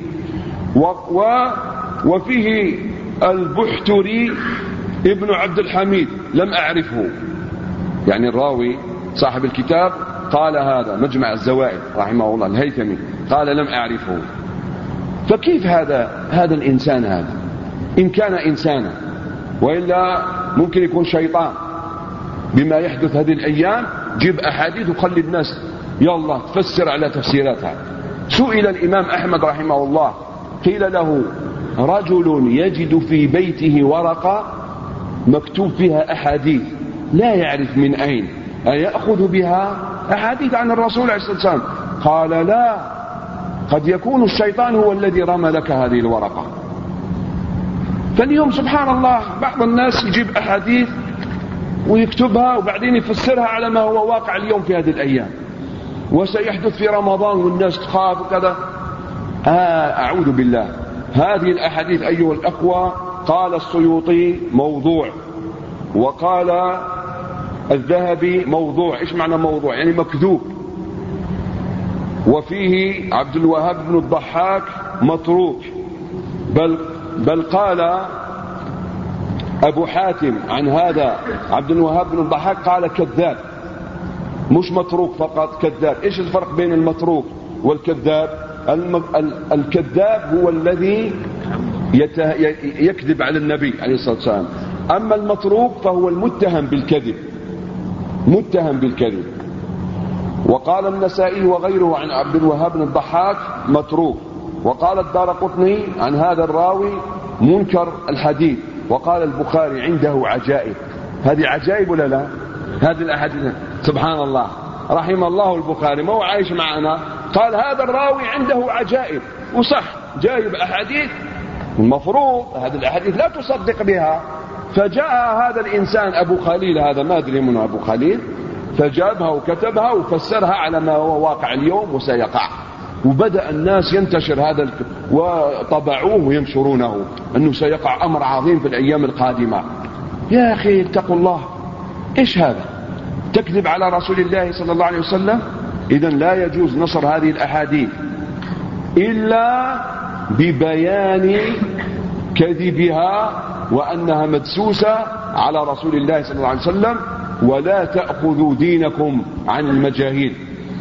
وفيه البحتري ابن عبد الحميد لم أعرفه، يعني الراوي صاحب الكتاب قال هذا مجمع الزوائد رحمه الله الهيثمي قال لم أعرفه. فكيف هذا الإنسان هذا إن كان إنسانا، وإلا ممكن يكون شيطان بما يحدث هذه الأيام. جيب أحاديث وخلي الناس يلا تفسر على تفسيراتها. سئل الإمام أحمد رحمه الله قيل له رجل يجد في بيته ورقة مكتوب فيها أحاديث لا يعرف من أين أيأخذ بها أحاديث عن الرسول عليه الصلاة والسلام؟ قال لا، قد يكون الشيطان هو الذي رمى لك هذه الورقة. فاليوم سبحان الله بعض الناس يجيب أحاديث ويكتبها وبعدين يفسرها على ما هو واقع اليوم في هذه الأيام، وسيحدث في رمضان والناس تخاف وكذا. أعوذ بالله. هذه الأحاديث أيها الأخوة قال السيوطي موضوع، وقال الذهبي موضوع. إيش معنى موضوع؟ يعني مكذوب. وفيه عبد الوهاب بن الضحاك متروك، بل قال أبو حاتم عن هذا عبد الوهاب بن الضحاك قال كذاب، مش متروك فقط، كذاب. إيش الفرق بين المتروك والكذاب؟ الكذاب هو الذي يكذب على النبي عليه الصلاة والسلام، أما المتروك فهو المتهم بالكذب، متهم بالكذب. وقال النسائي وغيره عن عبد الوهاب بن الضحاك متروك، وقال الدارقطني عن هذا الراوي منكر الحديث، وقال البخاري عنده عجائب. هذه عجائب ولا لا؟ هذه الأحاديث سبحان الله، رحم الله البخاري، ما هو عايش معنا، قال هذا الراوي عنده عجائب. وصح جايب أحاديث المفروض هذه الأحاديث لا تصدق بها. فجاء هذا الإنسان أبو خليل، هذا ما أدري منه أبو خليل، فجابها وكتبها وفسرها على ما هو واقع اليوم وسيقع. وبدأ الناس ينتشر هذا وطبعوه وينشرونه أنه سيقع أمر عظيم في الأيام القادمة. يا أخي اتقوا الله، إيش هذا؟ تكذب على رسول الله صلى الله عليه وسلم. إذن لا يجوز نشر هذه الأحاديث إلا ببيان كذبها وأنها مدسوسة على رسول الله صلى الله عليه وسلم. ولا تأخذوا دينكم عن المجاهيل،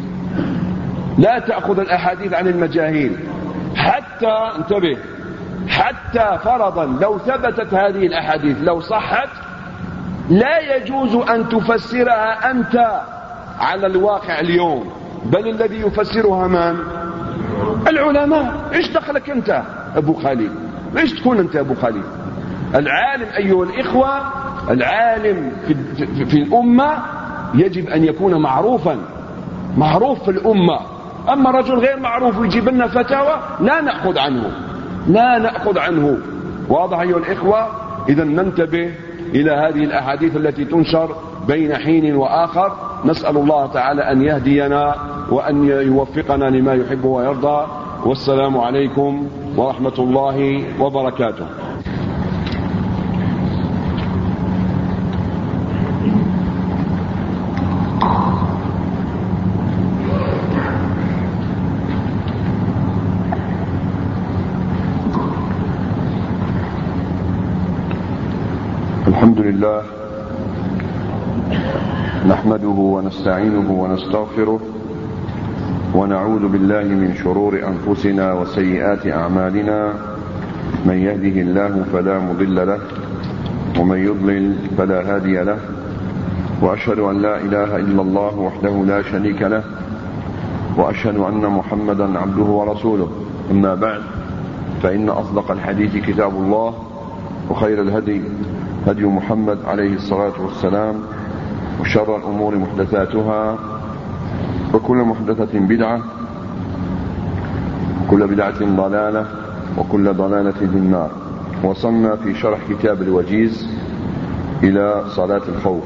لا تأخذ الأحاديث عن المجاهيل. حتى انتبه، حتى فرضا لو ثبتت هذه الأحاديث لو صحت، لا يجوز أن تفسرها أنت على الواقع اليوم، بل الذي يفسرها من؟ العلماء. إيش دخلك أنت أبو خليل؟ إيش تكون أنت أبو خليل؟ العالم أيها الإخوة، العالم في الأمة يجب أن يكون معروفا، معروف في الأمة. أما رجل غير معروف ويجيب لنا فتاوى لا نأخذ عنه، لا نأخذ عنه. واضح أيها الإخوة؟ إذا ننتبه إلى هذه الأحاديث التي تنشر بين حين وآخر. نسأل الله تعالى أن يهدينا وأن يوفقنا لما يحب ويرضى. والسلام عليكم ورحمة الله وبركاته. الحمد لله نحمده ونستعينه ونستغفره ونعوذ بالله من شرور أنفسنا وسيئات أعمالنا. من يهده الله فلا مضل له ومن يضلل فلا هادي له، وأشهد أن لا إله إلا الله وحده لا شريك له، وأشهد أن محمدا عبده ورسوله. أما بعد، فإن أصدق الحديث كتاب الله، وخير الهدي هدي محمد عليه الصلاة والسلام، وشر الأمور محدثاتها، وكل محدثة بدعة، وكل بدعة ضلالة، وكل ضلالة في النار. وصلنا في شرح كتاب الوجيز إلى صلاة الخوف.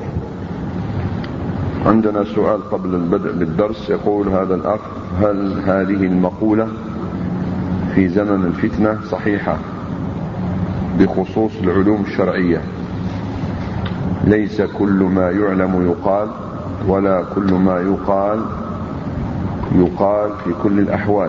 عندنا سؤال قبل البدء بالدرس. يقول هذا الأخ: هل هذه المقولة في زمن الفتنة صحيحة بخصوص العلوم الشرعية؟ ليس كل ما يعلم يقال، ولا كل ما يقال في كل الأحوال.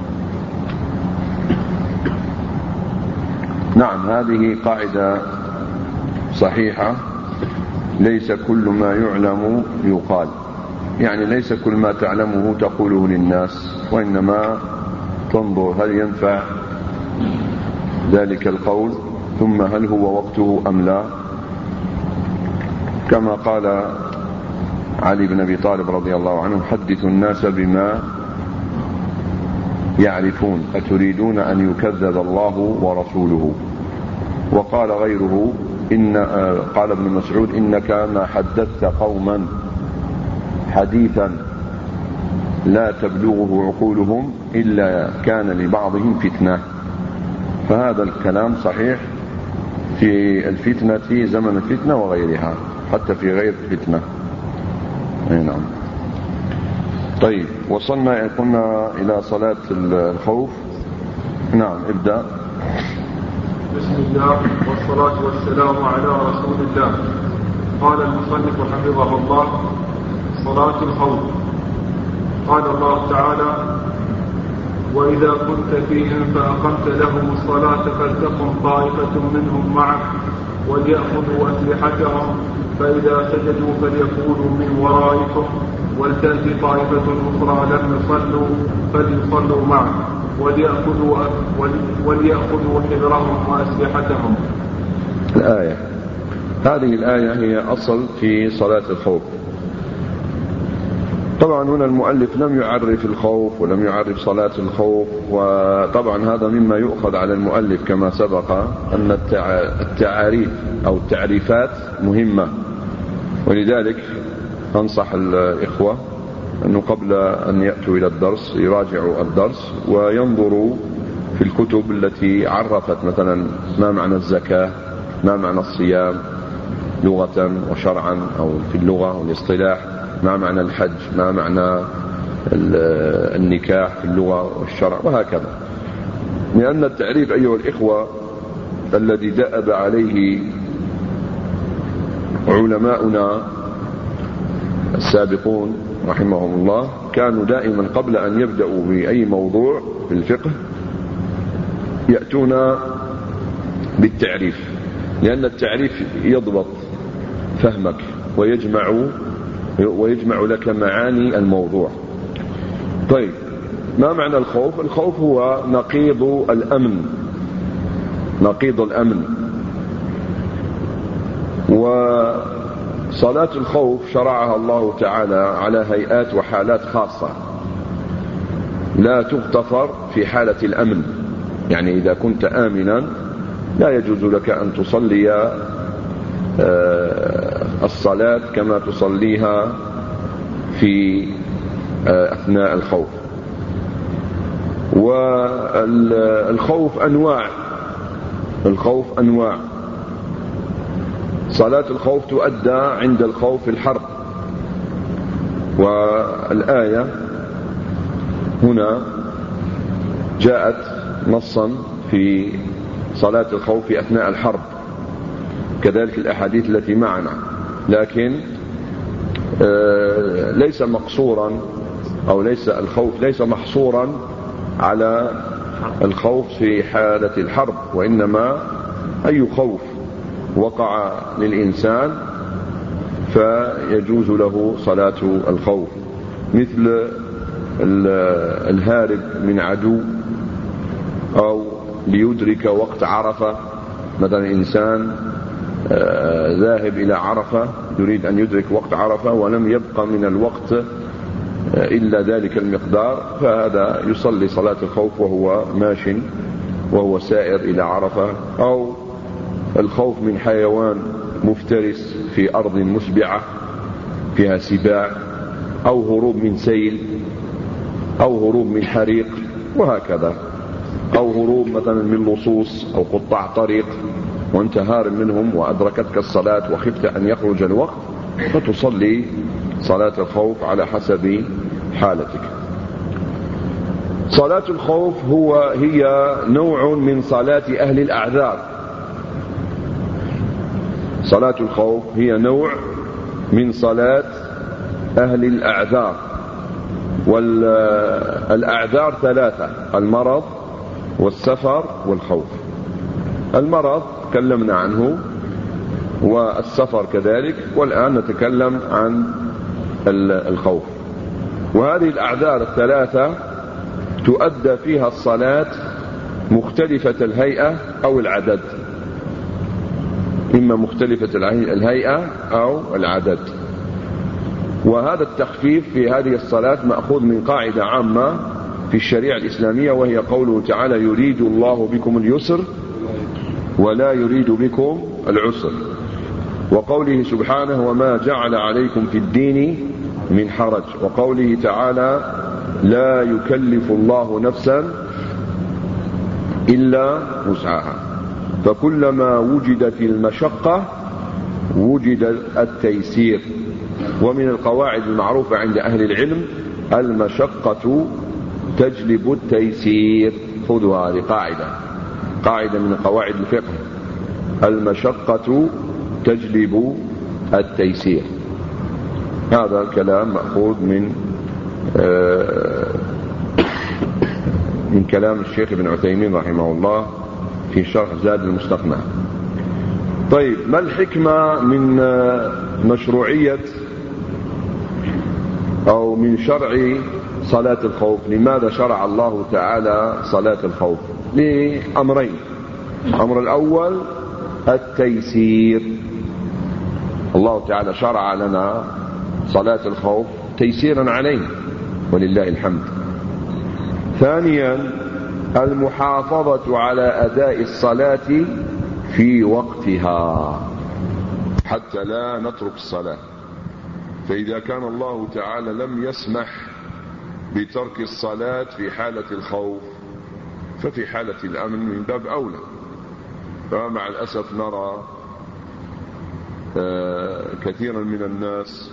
نعم، هذه قاعدة صحيحة. ليس كل ما يعلم يقال، يعني ليس كل ما تعلمه تقوله للناس، وإنما تنظر هل ينفع ذلك القول، ثم هل هو وقته أم لا. كما قال علي بن أبي طالب رضي الله عنه: حدثوا الناس بما يعرفون، أتريدون أن يكذب الله ورسوله. وقال غيره: قال ابن مسعود إنك ما حدثت قوما حديثا لا تبلغه عقولهم إلا كان لبعضهم فتنة. فهذا الكلام صحيح في الفتنة، في زمن الفتنة وغيرها، حتى في غير الفتنة. نعم. طيب، وصلنا قلنا إلى صلاة الخوف. نعم، ابدأ. بسم الله والصلاة والسلام على رسول الله. قال المصنف حفظه الله: صلاة الخوف. قال الله تعالى: وإذا كنت فيهم فأقمت لهم الصلاة فلتقم طائفة منهم معك وليأخذوا أسلحتهم فإذا سجدوا فليكونوا من ورائكم ولتأتي طائفة أخرى لم يصلوا فليصلوا معك وليأخذوا حذرهم وأسلحتهم. الآية هذه الآية هي أصل في صلاة الخوف. طبعا هنا المؤلف لم يعرف الخوف ولم يعرف صلاة الخوف، وطبعا هذا مما يؤخذ على المؤلف كما سبق أن التعاريف أو التعريفات مهمة، ولذلك أنصح الإخوة أنه قبل أن يأتوا إلى الدرس يراجعوا الدرس وينظروا في الكتب التي عرفت مثلا ما معنى الزكاة، ما معنى الصيام لغة وشرعا أو في اللغة والاصطلاح، ما معنى الحج، ما معنى النكاح في اللغة والشرع، وهكذا. لأن التعريف أيها الإخوة الذي دأب عليه علماؤنا السابقون رحمهم الله كانوا دائما قبل أن يبدأوا بأي موضوع في الفقه يأتون بالتعريف، لأن التعريف يضبط فهمك ويجمع لك معاني الموضوع. طيب، ما معنى الخوف؟ الخوف هو نقيض الأمن، نقيض الأمن. وصلاة الخوف شرعها الله تعالى على هيئات وحالات خاصة لا تغتفر في حالة الأمن. يعني إذا كنت آمنا لا يجوز لك أن تصلي الصلاة كما تصليها في أثناء الخوف. والخوف أنواع، الخوف أنواع. صلاة الخوف تؤدى عند الخوف الحرب، والآية هنا جاءت نصا في صلاة الخوف في أثناء الحرب، كذلك الأحاديث التي معنا، لكن ليس مقصورا أو ليس الخوف ليس محصورا على الخوف في حالة الحرب، وإنما أي خوف وقع للإنسان فيجوز له صلاة الخوف، مثل الهارب من عدو، أو ليدرك وقت عرفة. مثلا إنسان ذاهب إلى عرفة يريد أن يدرك وقت عرفة ولم يبقى من الوقت إلا ذلك المقدار، فهذا يصلي صلاة الخوف وهو ماش وهو سائر إلى عرفة. أو الخوف من حيوان مفترس في أرض مسبعة فيها سباع، أو هروب من سيل، أو هروب من حريق، وهكذا. أو هروب مثلا من لصوص أو قطاع طريق وأنت هارب منهم وأدركتك الصلاة وخفت أن يخرج الوقت، فتصلي صلاة الخوف على حسب حالتك. صلاة الخوف هي نوع من صلاة أهل الأعذار. صلاة الخوف هي نوع من صلاة أهل الأعذار، والأعذار ثلاثة: المرض والسفر والخوف. المرض تكلمنا عنه، والسفر كذلك، والآن نتكلم عن الخوف. وهذه الأعذار الثلاثة تؤدى فيها الصلاة مختلفة الهيئة أو العدد، إما مختلفة الهيئة أو العدد. وهذا التخفيف في هذه الصلاة مأخوذ من قاعدة عامة في الشريعة الإسلامية، وهي قوله تعالى: يريد الله بكم اليسر ولا يريد بكم العسر. وقوله سبحانه وما جعل عليكم في الدين من حرج. وقوله تعالى لا يكلف الله نفسا إلا وسعها. فكلما وجدت المشقة وجد التيسير. ومن القواعد المعروفة عند أهل العلم المشقة تجلب التيسير. خذوا هذه قاعدة من قواعد الفقه. المشقة تجلب التيسير. هذا الكلام مأخوذ من كلام الشيخ ابن عثيمين رحمه الله في شرح زاد المستقنع. طيب، ما الحكمة من مشروعية أو من شرع صلاة الخوف؟ لماذا شرع الله تعالى صلاة الخوف؟ لأمرين. الأمر الأول التيسير. الله تعالى شرع لنا صلاة الخوف تيسيرا علينا ولله الحمد. ثانيا المحافظة على أداء الصلاة في وقتها حتى لا نترك الصلاة. فإذا كان الله تعالى لم يسمح بترك الصلاة في حالة الخوف ففي حالة الأمن من باب أولى. فمع الأسف نرى كثيرا من الناس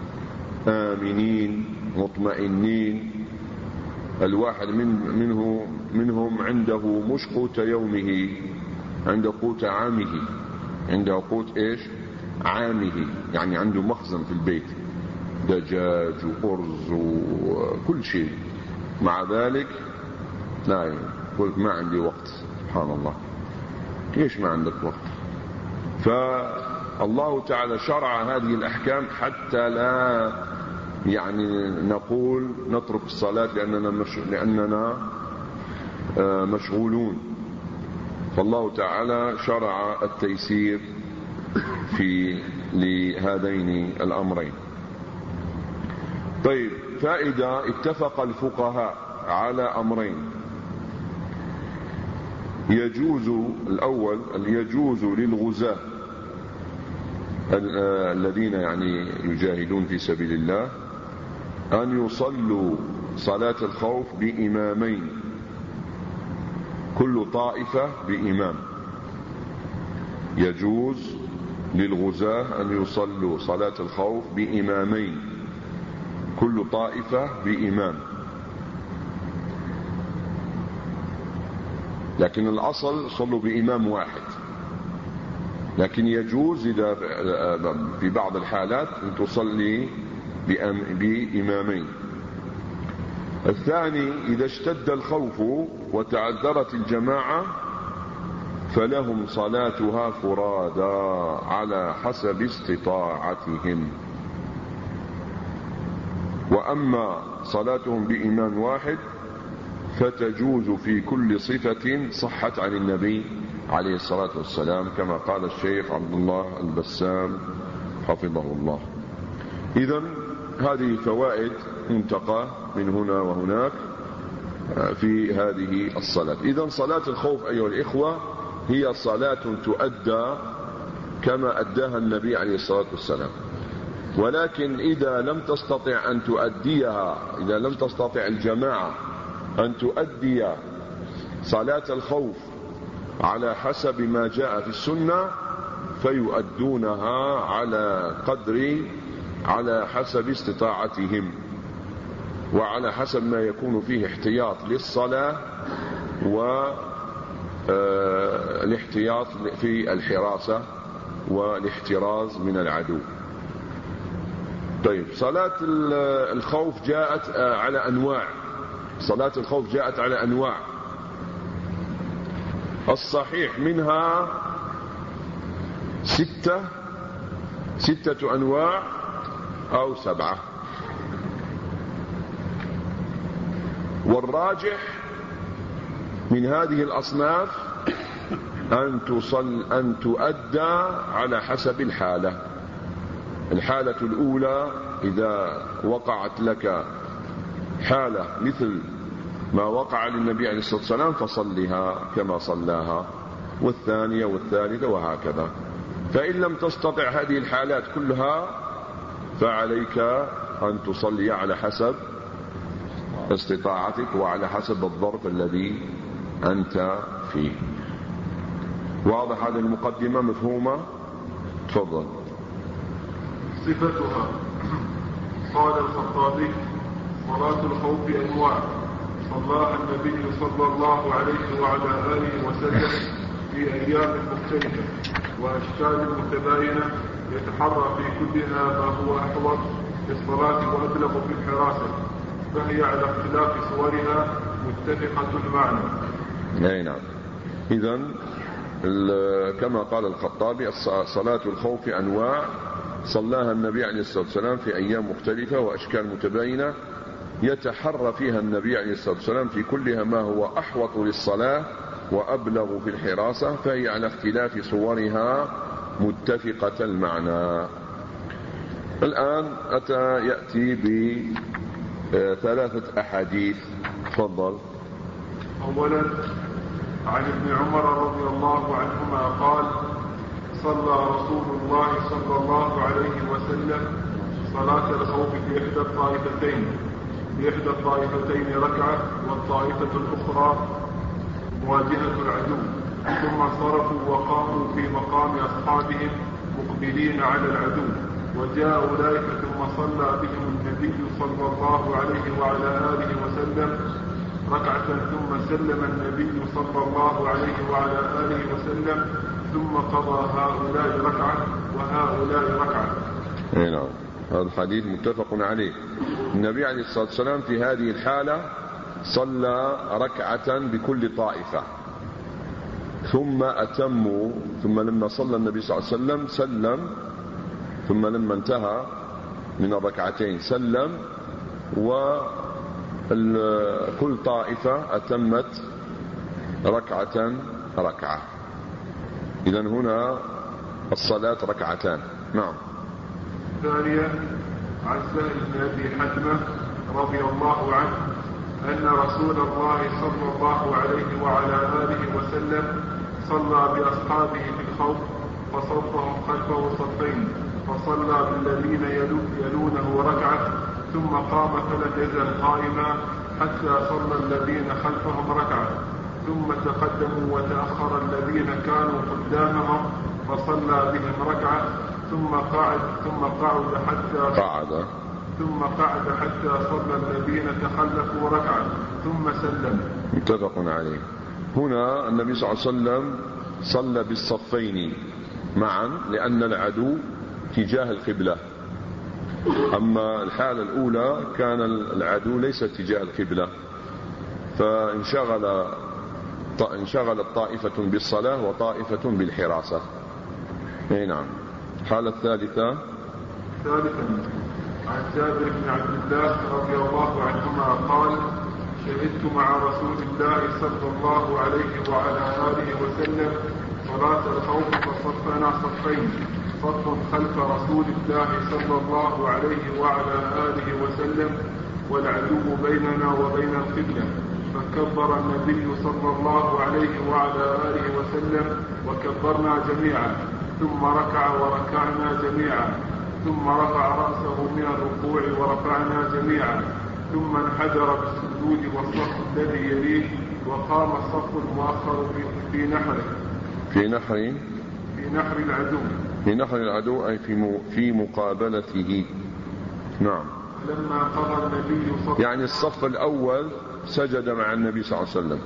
آمنين مطمئنين، الواحد منهم عنده مش قوت يومه، عنده قوت عامه، عنده قوت ايش؟ عامه، يعني عنده مخزن في البيت دجاج وأرز وكل شيء. مع ذلك لا يقول ما عندي وقت. سبحان الله، ليش ما عندك وقت؟ فالله تعالى شرع هذه الأحكام حتى لا يعني نقول نترك الصلاة لأننا مشغولون. فالله تعالى شرع التيسير لهذين الأمرين. طيب، فإذا اتفق الفقهاء على أمرين، يجوز الأول يجوز للغزاة الذين يعني يجاهدون في سبيل الله أن يصلوا صلاة الخوف بإمامين، كل طائفة بإمام. يجوز للغزاة أن يصلوا صلاة الخوف بإمامين، كل طائفة بإمام. لكن الأصل صلوا بإمام واحد، لكن يجوز إذا في بعض الحالات أن تصلي بإمامين. الثاني إذا اشتد الخوف وتعذرت الجماعة فلهم صلاتها فرادا على حسب استطاعتهم. وأما صلاتهم بإمام واحد فتجوز في كل صفة صحت عن النبي عليه الصلاة والسلام، كما قال الشيخ عبد الله البسام حفظه الله. إذن هذه فوائد منتقى من هنا وهناك في هذه الصلاة. إذن صلاة الخوف أيها الإخوة هي صلاة تؤدى كما أداها النبي عليه الصلاة والسلام. ولكن إذا لم تستطع أن تؤديها، إذا لم تستطع الجماعة أن تؤدي صلاة الخوف على حسب ما جاء في السنة فيؤدونها على حسب استطاعتهم وعلى حسب ما يكون فيه احتياط للصلاة والاحتياط في الحراسة والاحتراز من العدو. طيب، صلاة الخوف جاءت على أنواع. صلاة الخوف جاءت على أنواع، الصحيح منها ستة أنواع أو 7، والراجح من هذه الأصناف أن تؤدى على حسب الحالة. الحالة الأولى إذا وقعت لك حالة مثل ما وقع للنبي عليه الصلاة والسلام فصلها كما صلاها. والثانية والثالثة وهكذا. فإن لم تستطع هذه الحالات كلها فعليك أن تصلي على حسب استطاعتك وعلى حسب الظرف الذي أنت فيه. واضح هذه المقدمة مفهومة؟ تفضل. صفتها. قال الخطابي: صلاة الخوف أنواع صلاها النبي صلى الله عليه وعلى آله وسلم في أيام مختلفة وأشكال متباينة، يتحرى في كلها ما هو أحوط للصلاة وأبلغ في الحراسة، فهي على اختلاف صورها متفقة المعنى. أي نعم. إذن كما قال الخطابي: صلاة الخوف أنواع صلاها النبي عليه الصلاة والسلام في أيام مختلفة وأشكال متباينة، يتحرى فيها النبي عليه الصلاة والسلام في كلها ما هو أحوط للصلاة وأبلغ في الحراسة، فهي على اختلاف صورها متفقة المعنى. الآن يأتي بثلاثة أحاديث. تفضل. أولا عن ابن عمر رضي الله عنهما قال: صلى رسول الله صلى الله عليه وسلم صلاة الخوف في إحدى الطائفتين ركعة، والطائفة الأخرى مواجهة العدو، ثم انصرفوا وقاموا في مقام أصحابهم مقبلين على العدو، وجاء أولئك ثم صلى بهم النبي صلى الله عليه وعلى آله وسلم ركعة، ثم سلم النبي صلى الله عليه وعلى آله وسلم، ثم قضى هؤلاء ركعة وهؤلاء ركعة. نعم، هذا الحديث متفق عليه. النبي عليه الصلاة والسلام في هذه الحالة صلى ركعة بكل طائفة، ثم أتموا، ثم لما صلى النبي صلى الله عليه وسلم سلم، ثم لما انتهى من الركعتين سلم، وكل طائفة أتمت ركعة. إذن هنا الصلاة ركعتان. نعم. ثانيا عن سهل بن أبي حتمة رضي الله عنه أن رسول الله صلى الله عليه وعلى آله وسلم صلى بأصحابه في الخوف، فصفهم خلفه صفين، فصلى بالذين يلونه ركعة، ثم قام فلم يزل قائما حتى صلى الذين خلفهم ركعة، ثم تقدموا وتأخر الذين كانوا قدامهم فصلى بهم ركعة، ثم قعد حتى صلى الذين تخلفوا ركعة، ثم سلم. متفق عليه. هنا النبي صلى الله عليه وسلم صلى بالصفين معا لأن العدو تجاه القبلة. أما الحالة الأولى كان العدو ليس تجاه القبلة، فانشغلت طائفة بالصلاة وطائفة بالحراسة. نعم. الحالة الثالثة. عن جابر بن عبد الله رضي الله عنهما قال: شهدت مع رسول الله صلى الله عليه وعلى آله وسلم صلاة الخوف، فصفنا صفين، صف خلف رسول الله صلى الله عليه وعلى آله وسلم والعدو بيننا وبين القبلة، فكبر النبي صلى الله عليه وعلى آله وسلم وكبرنا جميعا، ثم ركع وركعنا جميعا، ثم رفع رأسه من الركوع ورفعنا جميعا، ثم انحدر بالسجود والصف الذي يليه، وقام الصف المؤخر في نحر العدو أي في مقابلته. نعم. لما قضى النبي يعني الصف الأول سجد مع النبي صلى الله عليه وسلم،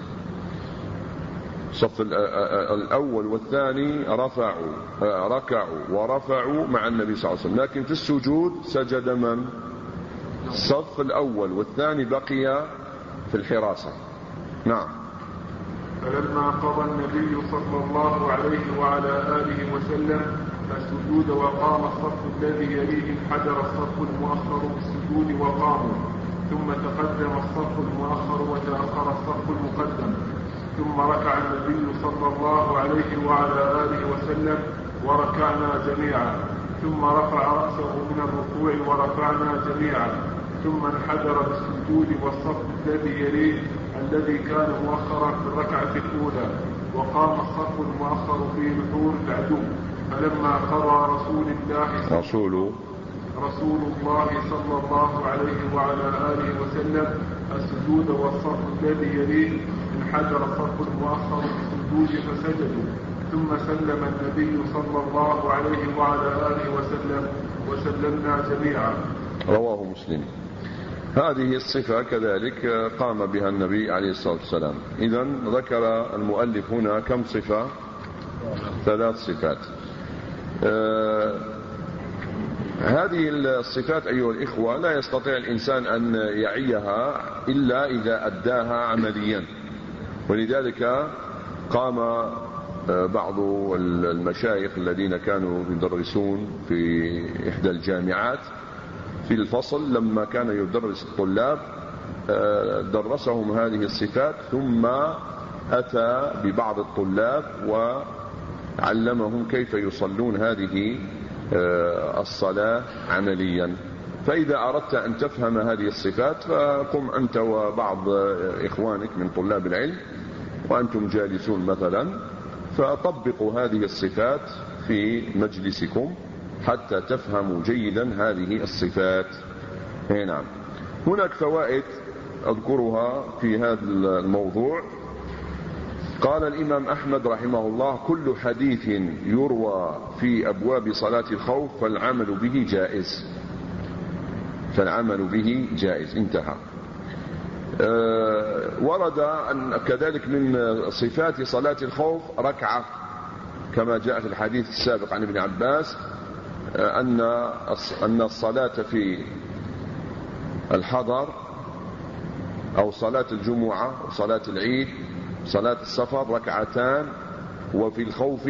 الصف الأول والثاني ركعوا ورفعوا مع النبي صلى الله عليه وسلم، لكن في السجود سجد من؟ الصف الأول، والثاني بقي في الحراسة. نعم. فلما قضى النبي صلى الله عليه وعلى آله وسلم السجود وقام الصف الذي يليه، انحدر الصف المؤخر بالسجود وقاموا، ثم تقدم الصف المؤخر وتأخر الصف المقدم، ثم ركع النبي صلى الله عليه وعلى آله وسلم وركعنا جميعا، ثم رفع رأسه من الركوع ورفعنا جميعا، ثم انحدر بالسجود والصف الذي يليه الذي كان مؤخرا في الركعة الأولى، وقام الصف المؤخر في نحور العدو، فلما قضى رسول الله صلى الله عليه وعلى آله وسلم السجود والصف الذي يليه انحدر الصف المؤخر بالسجود فسجدوا، ثم سلم النبي صلى الله عليه وعلى آله وسلم وسلمنا جميعا. رواه مسلم. هذه الصفة كذلك قام بها النبي عليه الصلاة والسلام. إذن ذكر المؤلف هنا كم صفة؟ 3 صفات. هذه الصفات أيها الإخوة لا يستطيع الإنسان أن يعيها إلا إذا أداها عمليا، ولذلك قام بعض المشايخ الذين كانوا يدرسون في إحدى الجامعات في الفصل لما كان يدرس الطلاب درسهم هذه الصفات، ثم أتى ببعض الطلاب وعلمهم كيف يصلون هذه الصلاة عمليا. فإذا أردت أن تفهم هذه الصفات فقم أنت وبعض إخوانك من طلاب العلم وأنتم جالسون مثلا، فطبقوا هذه الصفات في مجلسكم حتى تفهموا جيدا هذه الصفات. نعم. هناك فوائد أذكرها في هذا الموضوع. قال الإمام أحمد رحمه الله: كل حديث يروى في أبواب صلاة الخوف فالعمل به جائز. انتهى. ورد أن كذلك من صفات صلاة الخوف ركعة، كما جاء في الحديث السابق عن ابن عباس أن الصلاة في الحضر أو صلاة الجمعة وصلاة العيد صلاة السفر ركعتان، وفي الخوف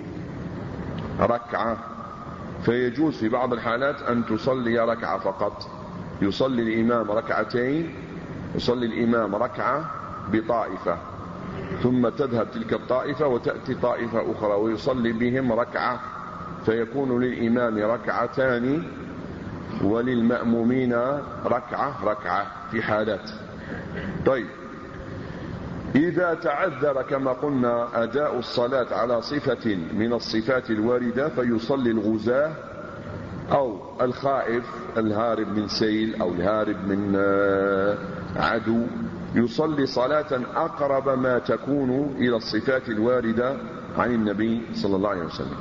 ركعة. فيجوز في بعض الحالات أن تصلي ركعة فقط، يصلي الإمام ركعتين، يصلي الإمام ركعة بطائفة، ثم تذهب تلك الطائفة وتأتي طائفة أخرى ويصلي بهم ركعة، فيكون للإمام ركعتان وللمأمومين ركعة في حالات. طيب، إذا تعذر كما قلنا أداء الصلاة على صفة من الصفات الواردة فيصلي الغزاة أو الخائف الهارب من سيل أو الهارب من عدو، يصلي صلاة أقرب ما تكون إلى الصفات الواردة عن النبي صلى الله عليه وسلم.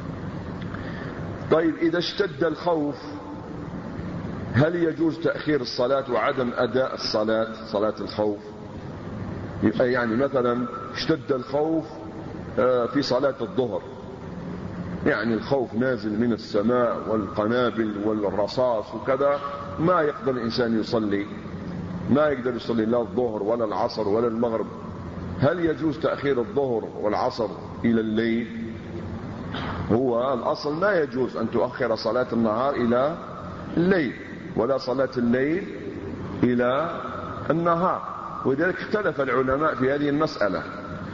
طيب، إذا اشتد الخوف هل يجوز تأخير الصلاة وعدم أداء صلاة الخوف؟ يعني مثلا اشتد الخوف في صلاة الظهر، يعني الخوف نازل من السماء والقنابل والرصاص وكذا، ما يقدر الإنسان يصلي، ما يقدر يصلي لا الظهر ولا العصر ولا المغرب. هل يجوز تأخير الظهر والعصر إلى الليل؟ هو الأصل ما يجوز أن تؤخر صلاة النهار إلى الليل ولا صلاة الليل إلى النهار، ولذلك اختلف العلماء في هذه المسألة.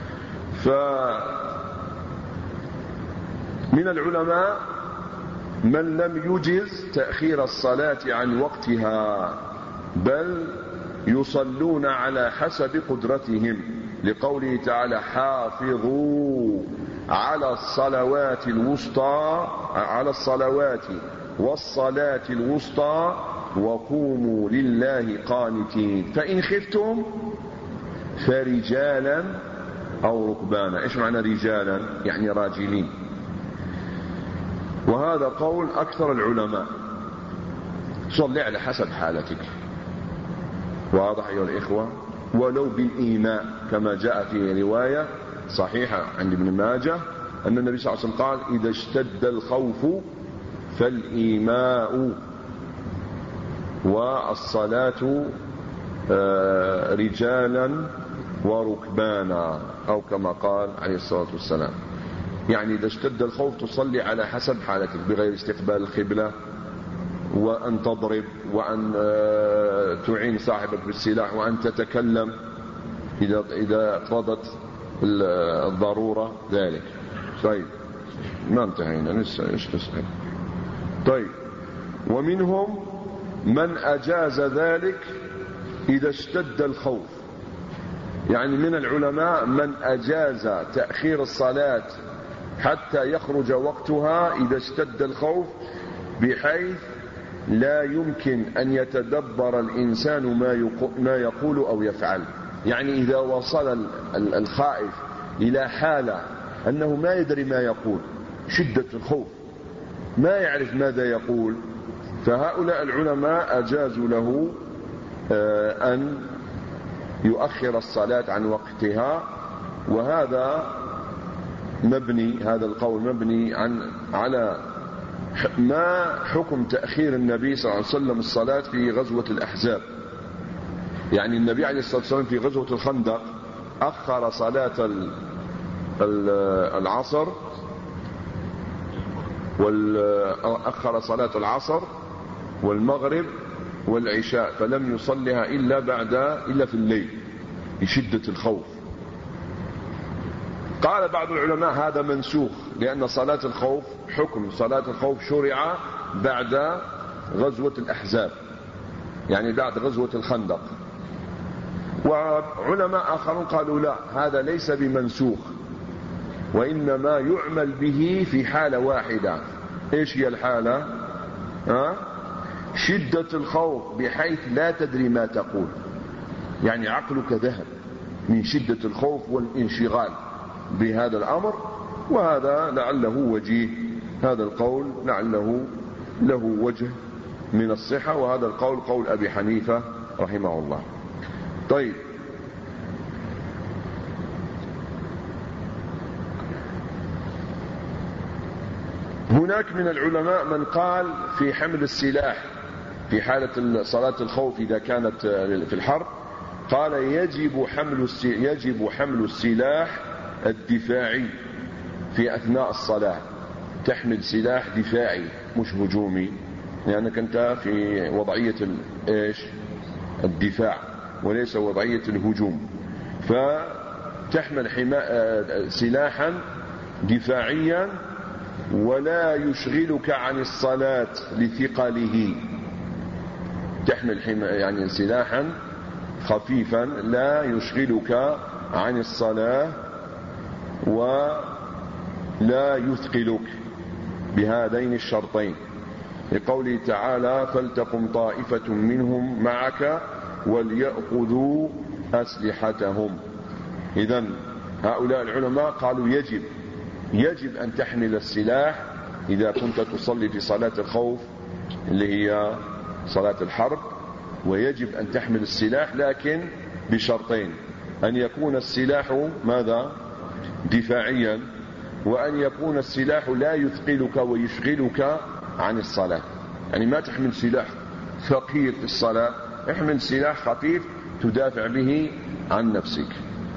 فمن العلماء من لم يجز تأخير الصلاة عن وقتها، بل يصلون على حسب قدرتهم، لقوله تعالى: حافظوا على الصلوات والصلاة الوسطى وقوموا لله قانتين فإن خفتم فرجالا أو ركبانا. إيش معنى رجالا؟ يعني راجلين. وهذا قول أكثر العلماء، صلي على حسب حالتك. واضح أيها الإخوة؟ ولو بالإيماء، كما جاء في رواية صحيحة عند ابن ماجه أن النبي صلى الله عليه وسلم قال: إذا اشتد الخوف فالإيماء والصلاة رجالا وركبانا، أو كما قال عليه الصلاة والسلام. يعني إذا اشتد الخوف تصلي على حسب حالتك بغير استقبال القبلة، وأن تضرب، وأن تعين صاحبك بالسلاح، وأن تتكلم إذا اقتضت الضرورة ذلك. طيب، ما انتهينا لسه، ايش تسأل؟ طيب، ومنهم من أجاز ذلك إذا اشتد الخوف، يعني من العلماء من أجاز تأخير الصلاة حتى يخرج وقتها إذا اشتد الخوف، بحيث لا يمكن أن يتدبر الإنسان ما يقول أو يفعل. يعني إذا وصل الخائف إلى حالة أنه ما يدري ما يقول، شدة الخوف، ما يعرف ماذا يقول، فهؤلاء العلماء أجازوا له أن يؤخر الصلاة عن وقتها. وهذا مبني، هذا القول مبني على ما حكم تأخير النبي صلى الله عليه وسلم الصلاة في غزوة الأحزاب. يعني النبي عليه الصلاة والسلام في غزوة الخندق أخر صلاة العصر أخر صلاة العصر والمغرب والعشاء، فلم يصلها إلا في الليل لشدة الخوف. قال بعض العلماء هذا منسوخ، لأن صلاة الخوف حكم صلاة الخوف شرع بعد غزوة الأحزاب، يعني بعد غزوة الخندق. وعلماء آخرون قالوا لا، هذا ليس بمنسوخ، وإنما يعمل به في حالة واحدة. إيش هي الحالة؟ شدة الخوف بحيث لا تدري ما تقول، يعني عقلك ذهب من شدة الخوف والانشغال بهذا الأمر. وهذا لعله وجيه، هذا القول لعله له وجه من الصحة، وهذا القول قول أبي حنيفة رحمه الله. طيب، هناك من العلماء من قال في حمل السلاح في حالة صلاة الخوف إذا كانت في الحرب، قال يجب حمل السلاح الدفاعي في أثناء الصلاة. تحمل سلاح دفاعي مش هجومي، لأنك أنت في وضعية الدفاع وليس وضعية الهجوم، فتحمل سلاحا دفاعيا ولا يشغلك عن الصلاة لثقله. تحمل يعني سلاحا خفيفا لا يشغلك عن الصلاة ولا يثقلك، بهذين الشرطين، لقوله تعالى: فلتقم طائفة منهم معك وليأخذوا أسلحتهم. إذن هؤلاء العلماء قالوا يجب أن تحمل السلاح إذا كنت تصلي في صلاة الخوف اللي هي صلاة الحرب، ويجب أن تحمل السلاح، لكن بشرطين: أن يكون السلاح ماذا؟ دفاعيا، وأن يكون السلاح لا يثقلك ويشغلك عن الصلاة. يعني ما تحمل سلاح ثقيل في الصلاة، احمل سلاح خفيف تدافع به عن نفسك.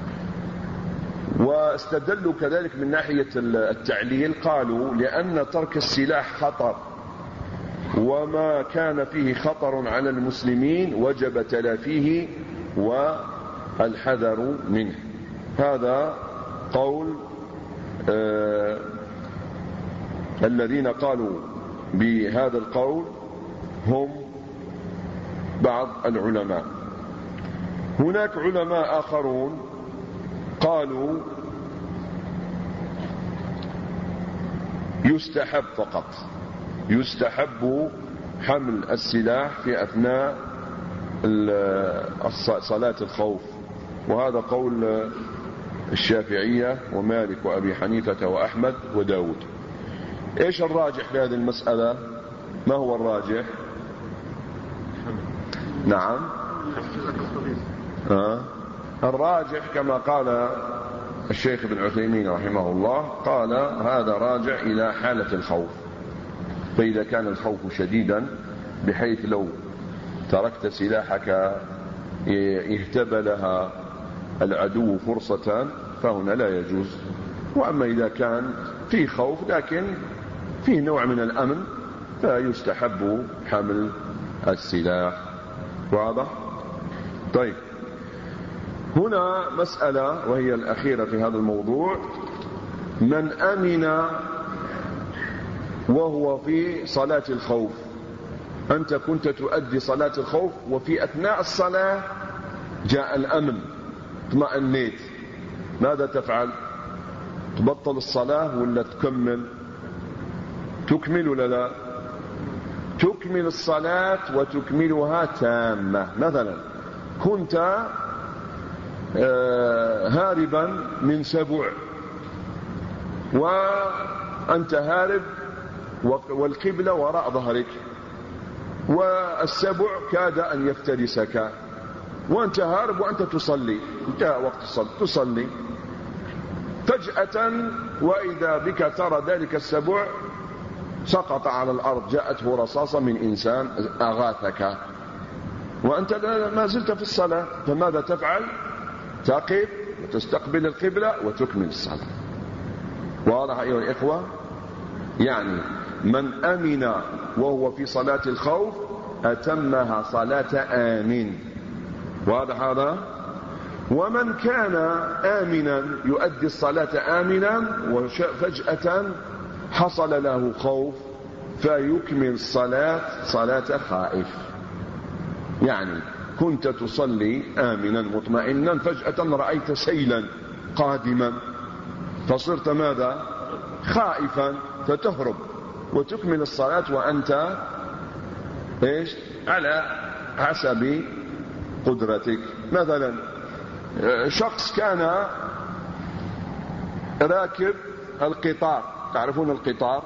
واستدلوا كذلك من ناحية التعليل، قالوا لأن ترك السلاح خطر، وما كان فيه خطر على المسلمين وجب تلافيه والحذر منه. هذا قول الذين قالوا بهذا القول هم بعض العلماء. هناك علماء آخرون قالوا يستحب فقط، يستحب حمل السلاح في أثناء صلاة الخوف، وهذا قول الشافعية ومالك وأبي حنيفة وأحمد وداود. إيش الراجح في هذه المسألة؟ ما هو الراجح؟ نعم، الراجح كما قال الشيخ ابن عثيمين رحمه الله، قال هذا راجع إلى حالة الخوف. فإذا كان الخوف شديدا بحيث لو تركت سلاحك اهتبلها العدو فرصة فهنا لا يجوز. وأما إذا كان في خوف لكن فيه نوع من الأمن فيستحب حمل السلاح. واضح؟ طيب، هنا مسألة وهي الأخيرة في هذا الموضوع: من أمن وهو في صلاة الخوف. أنت كنت تؤدي صلاة الخوف وفي أثناء الصلاة جاء الأمن، اطمأنيت ماذا تفعل؟ تبطل الصلاة ولا تكمل؟ تكمل ولا لا؟ تكمل الصلاة وتكملها تامة. مثلا كنت هاربا من سبع وأنت هارب والقبلة وراء ظهرك والسبع كاد أن يفترسك وأنت هارب وأنت تصلي، انتهى وقت الصلاة تصلي، فجأة وإذا بك ترى ذلك السبع سقط على الأرض، جاءته رصاصة من إنسان أغاثك وأنت ما زلت في الصلاة، فماذا تفعل؟ تقف وتستقبل القبلة وتكمل الصلاة. واضح أيها الإخوة؟ يعني من أمن وهو في صلاة الخوف أتمها صلاة آمن. واضح هذا؟ ومن كان آمنا يؤدي الصلاة آمنا وفجأة حصل له خوف فيكمل الصلاة صلاة خائف. يعني كنت تصلي آمنا مطمئنا فجأة رأيت سيلا قادما فصرت ماذا؟ خائفا، فتهرب وتكمل الصلاة وأنت إيش؟ على حسب قدرتك. مثلا شخص كان راكب القطار، تعرفون القطار؟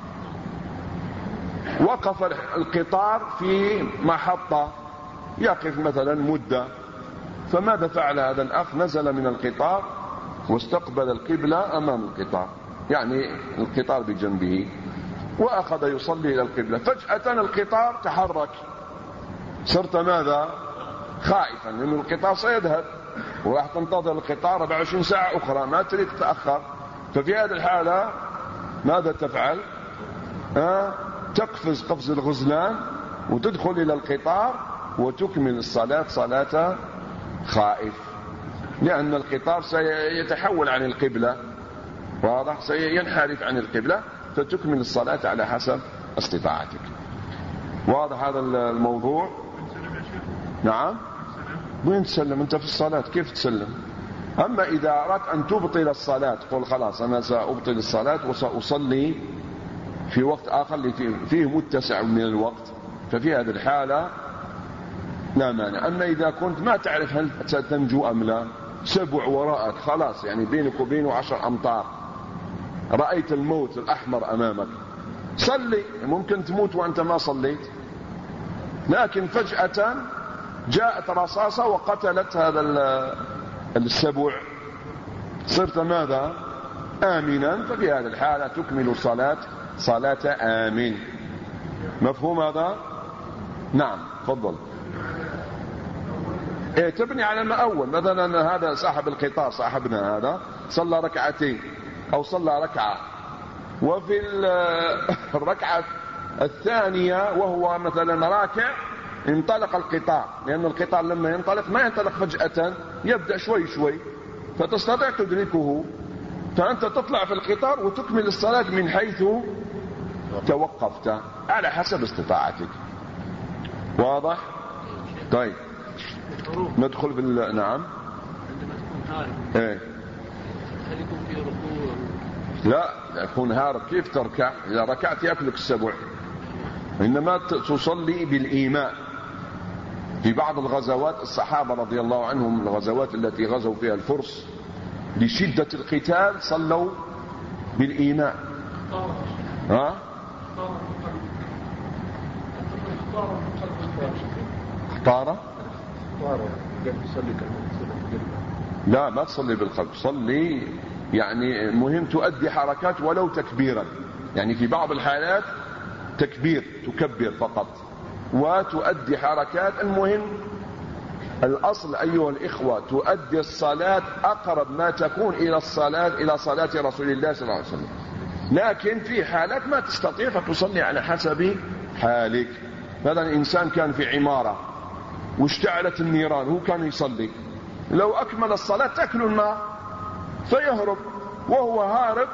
وقف القطار في محطة يقف مثلا مدة، فماذا فعل هذا الأخ؟ نزل من القطار واستقبل القبلة أمام القطار، يعني القطار بجنبه، وأخذ يصلي إلى القبلة. فجأة القطار تحرك، صرت ماذا؟ خائفا، لأن القطار سيذهب وراح تنتظر القطار 24 ساعة أخرى، ما تريد تتأخر. ففي هذه الحالة ماذا تفعل؟ تقفز قفز الغزلان وتدخل إلى القطار وتكمل الصلاة صلاة خائف، لأن القطار سيتحول عن القبلة، واضح؟ سينحرف عن القبلة، فتكمل الصلاة على حسب استطاعتك. واضح هذا الموضوع؟ نعم. وين تسلم؟ أنت في الصلاة كيف تسلم؟ أما إذا أردت أن تبطل الصلاة قل خلاص أنا سأبطل الصلاة وسأصلي في وقت آخر اللي فيه متسع من الوقت، ففي هذه الحالة لا مانع. أما إذا كنت ما تعرف هل ستنجو أم لا، سبع وراءك خلاص، يعني بينك وبينه 10 أمتار، رأيت الموت الأحمر أمامك، صلي، ممكن تموت وأنت ما صليت، لكن فجأة جاءت رصاصة وقتلت هذا السبع، صرت ماذا؟ آمنا، ففي هذه الحالة تكمل الصلاة صلاة آمن. مفهوم هذا؟ نعم تفضل. تبني على ما أول. مثلا هذا صاحب القطار صاحبنا هذا صلى ركعتين أو صلى ركعة، وفي الركعة الثانية وهو مثلا راكع انطلق القطار، لأن القطار لما ينطلق ما ينطلق فجأة، يبدأ شوي شوي فتستطيع تدركه، فأنت تطلع في القطار وتكمل الصلاة من حيث توقفت على حسب استطاعتك. واضح؟ طيب ندخل نعم. ايه هل يكون في ركوع؟ لا يكون هارب، كيف تركع؟ إذا ركعت يأكلك السبع، إنما تصلي بالإيماء. في بعض الغزوات الصحابة رضي الله عنهم، الغزوات التي غزوا فيها الفرس لشدة القتال صلوا بالإيماء. اختار لا ما تصلي بالقلب، صلي يعني مهم تؤدي حركات ولو تكبيرا، يعني في بعض الحالات تكبير تكبر فقط وتؤدي حركات. المهم الأصل أيها الإخوة تؤدي الصلاة أقرب ما تكون إلى الصلاة إلى صلاة رسول الله صلى الله عليه وسلم، لكن في حالات ما تستطيع فتصلي على حسب حالك. مثلا إنسان كان في عمارة واشتعلت النيران، هو كان يصلي، لو أكمل الصلاة تأكل النار فيهرب، وهو هارب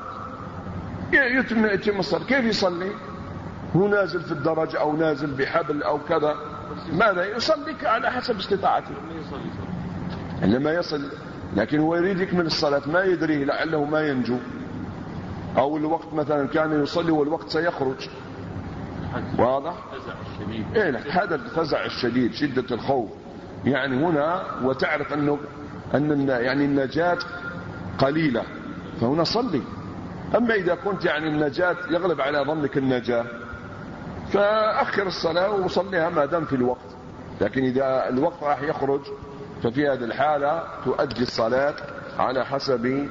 يتم الصلاة، كيف يصلي؟ هو نازل في الدرج أو نازل بحبل أو كذا، ماذا يصلي؟ على حسب استطاعته. لما يصل، لكن هو يريد يكمل الصلاة ما يدري لعله ما ينجو، أو الوقت مثلا كان يصلي والوقت سيخرج. واضح؟ إيه لك هذا الفزع الشديد، شدة الخوف يعني هنا، وتعرف أن يعني النجاة قليلة، فهنا صلي. أما إذا كنت يعني النجاة يغلب على ظنك النجاة فأخر الصلاة وصليها ما دام في الوقت. لكن إذا الوقت راح يخرج ففي هذه الحالة تؤدي الصلاة على حسب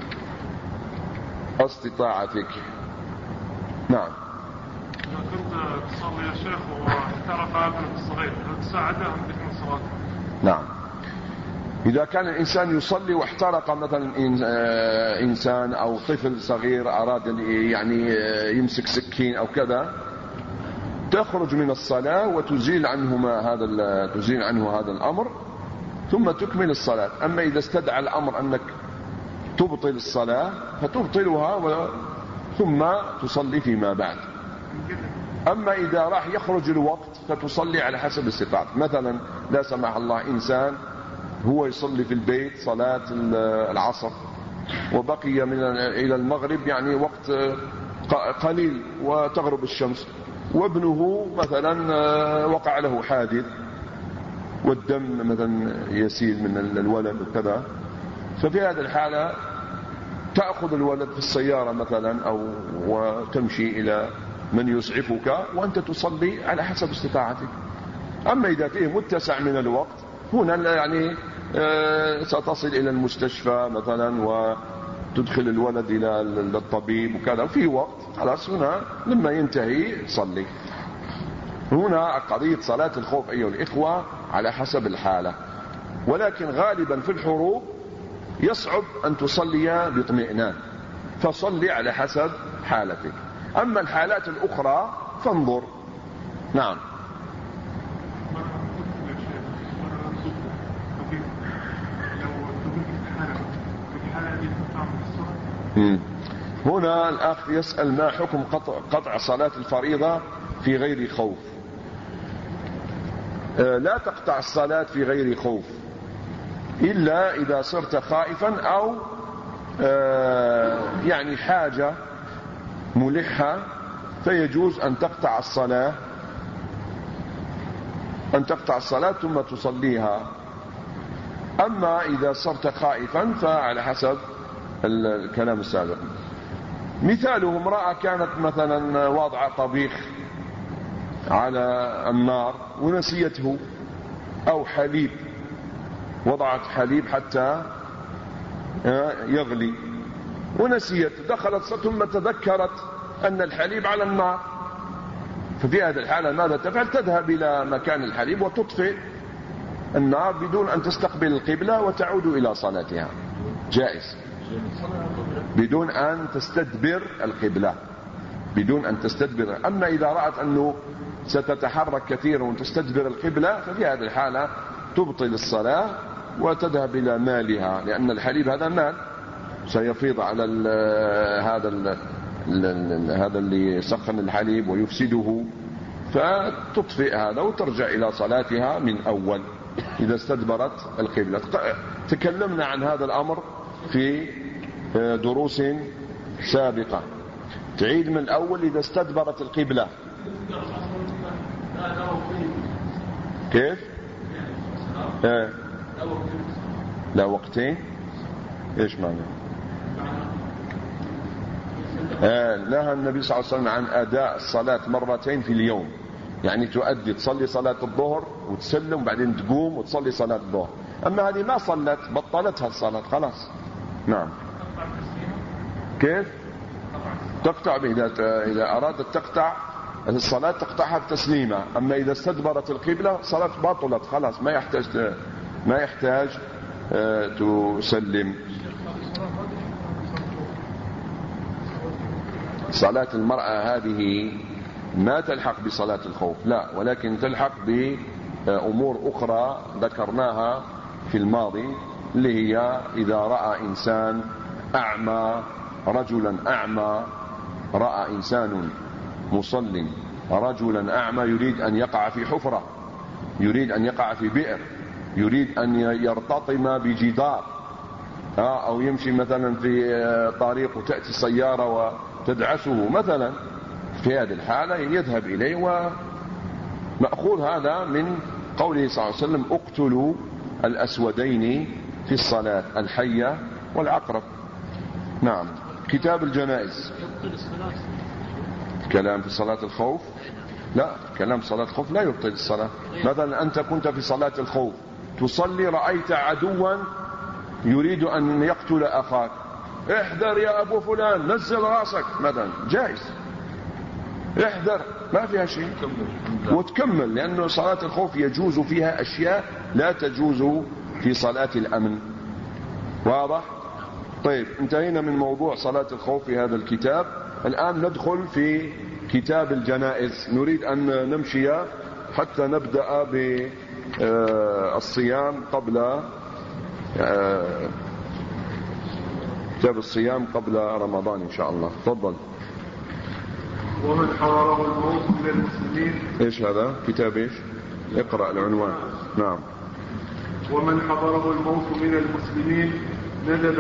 استطاعتك. نعم. إذا كنت تصلي يا شيخ واحترق ابنك الصغير هل تساعده أم تكمل صلاته؟ نعم. إذا كان الإنسان يصلي واحترق مثلا إنسان أو طفل صغير أراد يعني يمسك سكين أو كذا، تخرج من الصلاة وتزيل عنه هذا الأمر ثم تكمل الصلاة. أما إذا استدعى الأمر أنك تبطل الصلاة فتبطلها ثم تصلي فيما بعد. أما إذا راح يخرج الوقت فتصلي على حسب استطاعتك. مثلا لا سمح الله إنسان هو يصلي في البيت صلاة العصر وبقي إلى المغرب يعني وقت قليل وتغرب الشمس، وابنه مثلا وقع له حادث والدم مثلا يسيل من الولد وكذا، ففي هذه الحالة تأخذ الولد في السيارة مثلا أو وتمشي إلى من يسعفك وأنت تصلي على حسب استطاعتك. أما إذا فيه متسع من الوقت هنا يعني ستصل إلى المستشفى مثلا وتدخل الولد إلى الطبيب وكذا وفي وقت خلاص، هنا لما ينتهي صلي. هنا قضية صلاة الخوف أيها الإخوة على حسب الحالة، ولكن غالبا في الحروب يصعب أن تصلي باطمئنان، فصلي على حسب حالتك. أما الحالات الأخرى فانظر. نعم. هنا الأخ يسأل ما حكم قطع صلاة الفريضة في غير خوف. لا تقطع الصلاة في غير خوف إلا إذا صرت خائفا أو يعني حاجة ملحة، فيجوز أن تقطع الصلاة ثم تصليها. أما إذا صرت خائفا فعلى حسب الكلام السابق. مثاله امرأة كانت مثلا واضعة طبيخ على النار ونسيته، أو حليب وضعت حليب حتى يغلي ونسيت، دخلت ثم تذكرت أن الحليب على النار، ففي هذه الحالة ماذا تفعل؟ تذهب إلى مكان الحليب وتطفئ النار بدون أن تستقبل القبلة وتعود إلى صلاتها، جائز، بدون أن تستدبر القبلة، بدون أن تستدبر. أما إذا رأت أنه ستتحرك كثيرا وتستدبر القبلة ففي هذه الحالة تبطل الصلاة وتذهب إلى مالها، لأن الحليب هذا مال سيفيض على هذا اللي سخن الحليب ويفسده، فتطفئ هذا وترجع إلى صلاتها من أول إذا استدبرت القبلة. تكلمنا عن هذا الأمر في دروس سابقة. تعيد من أول إذا استدبرت القبلة. كيف؟ لا وقتين. إيش معنى؟ نهى النبي صلى الله عليه وسلم عن أداء الصلاة مرتين في اليوم، يعني تؤدي تصلي صلاة الظهر وتسلم وبعدين تقوم وتصلي صلاة الظهر. أما هذه ما صلت بطلتها الصلاة خلاص. نعم. كيف؟ تقطع إذا أرادت تقطع الصلاة تقطعها بتسليمة. أما إذا استدبرت القبلة صلاة باطلت خلاص، ما يحتاج تسلم. صلاة المرأة هذه ما تلحق بصلاة الخوف، لا، ولكن تلحق بأمور أخرى ذكرناها في الماضي، اللي هي إذا رأى إنسان أعمى، رجلا أعمى، رأى إنسان مصل رجلا أعمى يريد أن يقع في حفرة، يريد أن يقع في بئر، يريد أن يرتطم بجدار أو يمشي مثلا في طريق وتأتي سيارة وتدعسه مثلا، في هذه الحالة يذهب إليه. ومأخوذ هذا من قوله صلى الله عليه وسلم اقتلوا الأسودين في الصلاة، الحية والعقرب. نعم. كتاب الجنائز. كلام في صلاة الخوف؟ لا، كلام صلاة الخوف لا يبطل الصلاة. مثلا أنت كنت في صلاة الخوف تصلي، رأيت عدوا يريد أن يقتل أخاك، احذر يا أبو فلان، نزل راسك مثلا، جائز، احذر، ما فيها شيء، وتكمل، لأنه صلاة الخوف يجوز فيها أشياء لا تجوز في صلاة الأمن. واضح؟ طيب، انتهينا من موضوع صلاة الخوف في هذا الكتاب. الآن ندخل في كتاب الجنائز. نريد أن نمشي حتى نبدأ بالصيام قبل كتاب الصيام قبل رمضان إن شاء الله. تفضل. ومن حضره الموت من المسلمين. إيش هذا؟ كتاب إيش؟ اقرأ العنوان. نعم. ومن حضره الموت من المسلمين ندب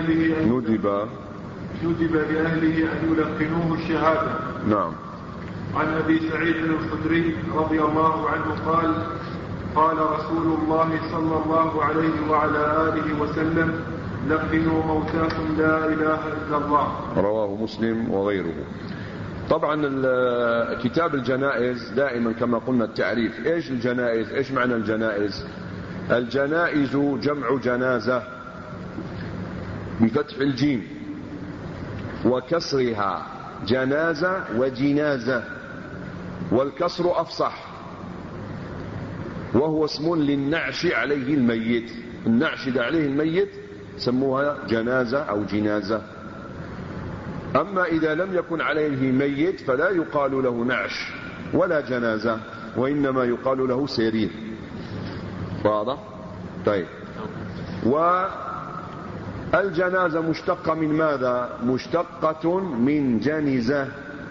لأهله أن يلقنوه الشهادة. نعم. عن أبي سعيد الخدري رضي الله عنه قال: قال رسول الله صلى الله عليه وعلى آله وسلم: لقنوا موتاكم لا إله إلا الله. رواه مسلم وغيره. طبعا كتاب الجنائز دائما كما قلنا التعريف. ايش الجنائز؟ ايش معنى الجنائز؟ الجنائز جمع جنازة بفتح الجيم وكسرها، جنازة وجنازة، والكسر أفصح، وهو اسم للنعش عليه الميت. النعش ده عليه الميت سموها جنازة أو جنازة. أما إذا لم يكن عليه ميت فلا يقال له نعش ولا جنازة، وإنما يقال له سرير. واضح؟ طيب. والجنازة مشتقة من ماذا؟ مشتقة من جنزة،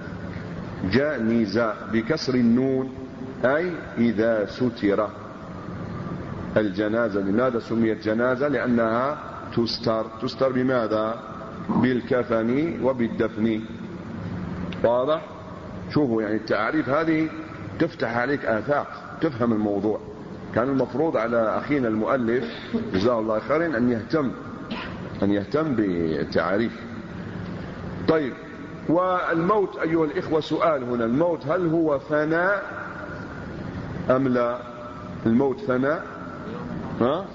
جنزة بكسر النون، أي إذا ستر. الجنازة لماذا سميت جنازة؟ لأنها تستر بماذا؟ بالكفن وبالدفن. واضح؟ شوفوا يعني التعريف هذه تفتح عليك آفاق، تفهم الموضوع. كان المفروض على أخينا المؤلف جزاه الله خيرا أن يهتم بالتعريف. طيب، والموت أيها الإخوة سؤال هنا: الموت هل هو فناء أم لا؟ الموت فناء؟ ها؟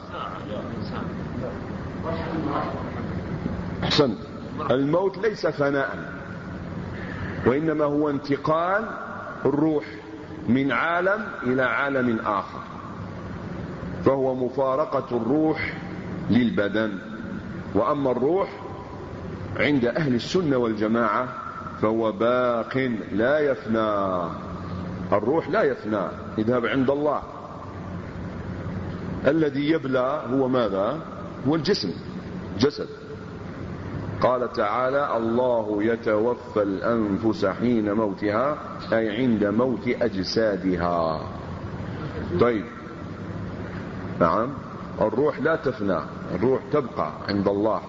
أحسنت. الموت ليس فناء، وإنما هو انتقال الروح من عالم إلى عالم آخر، فهو مفارقة الروح للبدن. وأما الروح عند أهل السنة والجماعة فهو باق لا يفنى. الروح لا يفنى، يذهب عند الله. الذي يبلى هو ماذا؟ هو الجسم، جسد. قال تعالى: الله يتوفى الأنفس حين موتها، أي عند موت أجسادها. طيب، نعم، الروح لا تفنى، الروح تبقى عند الله.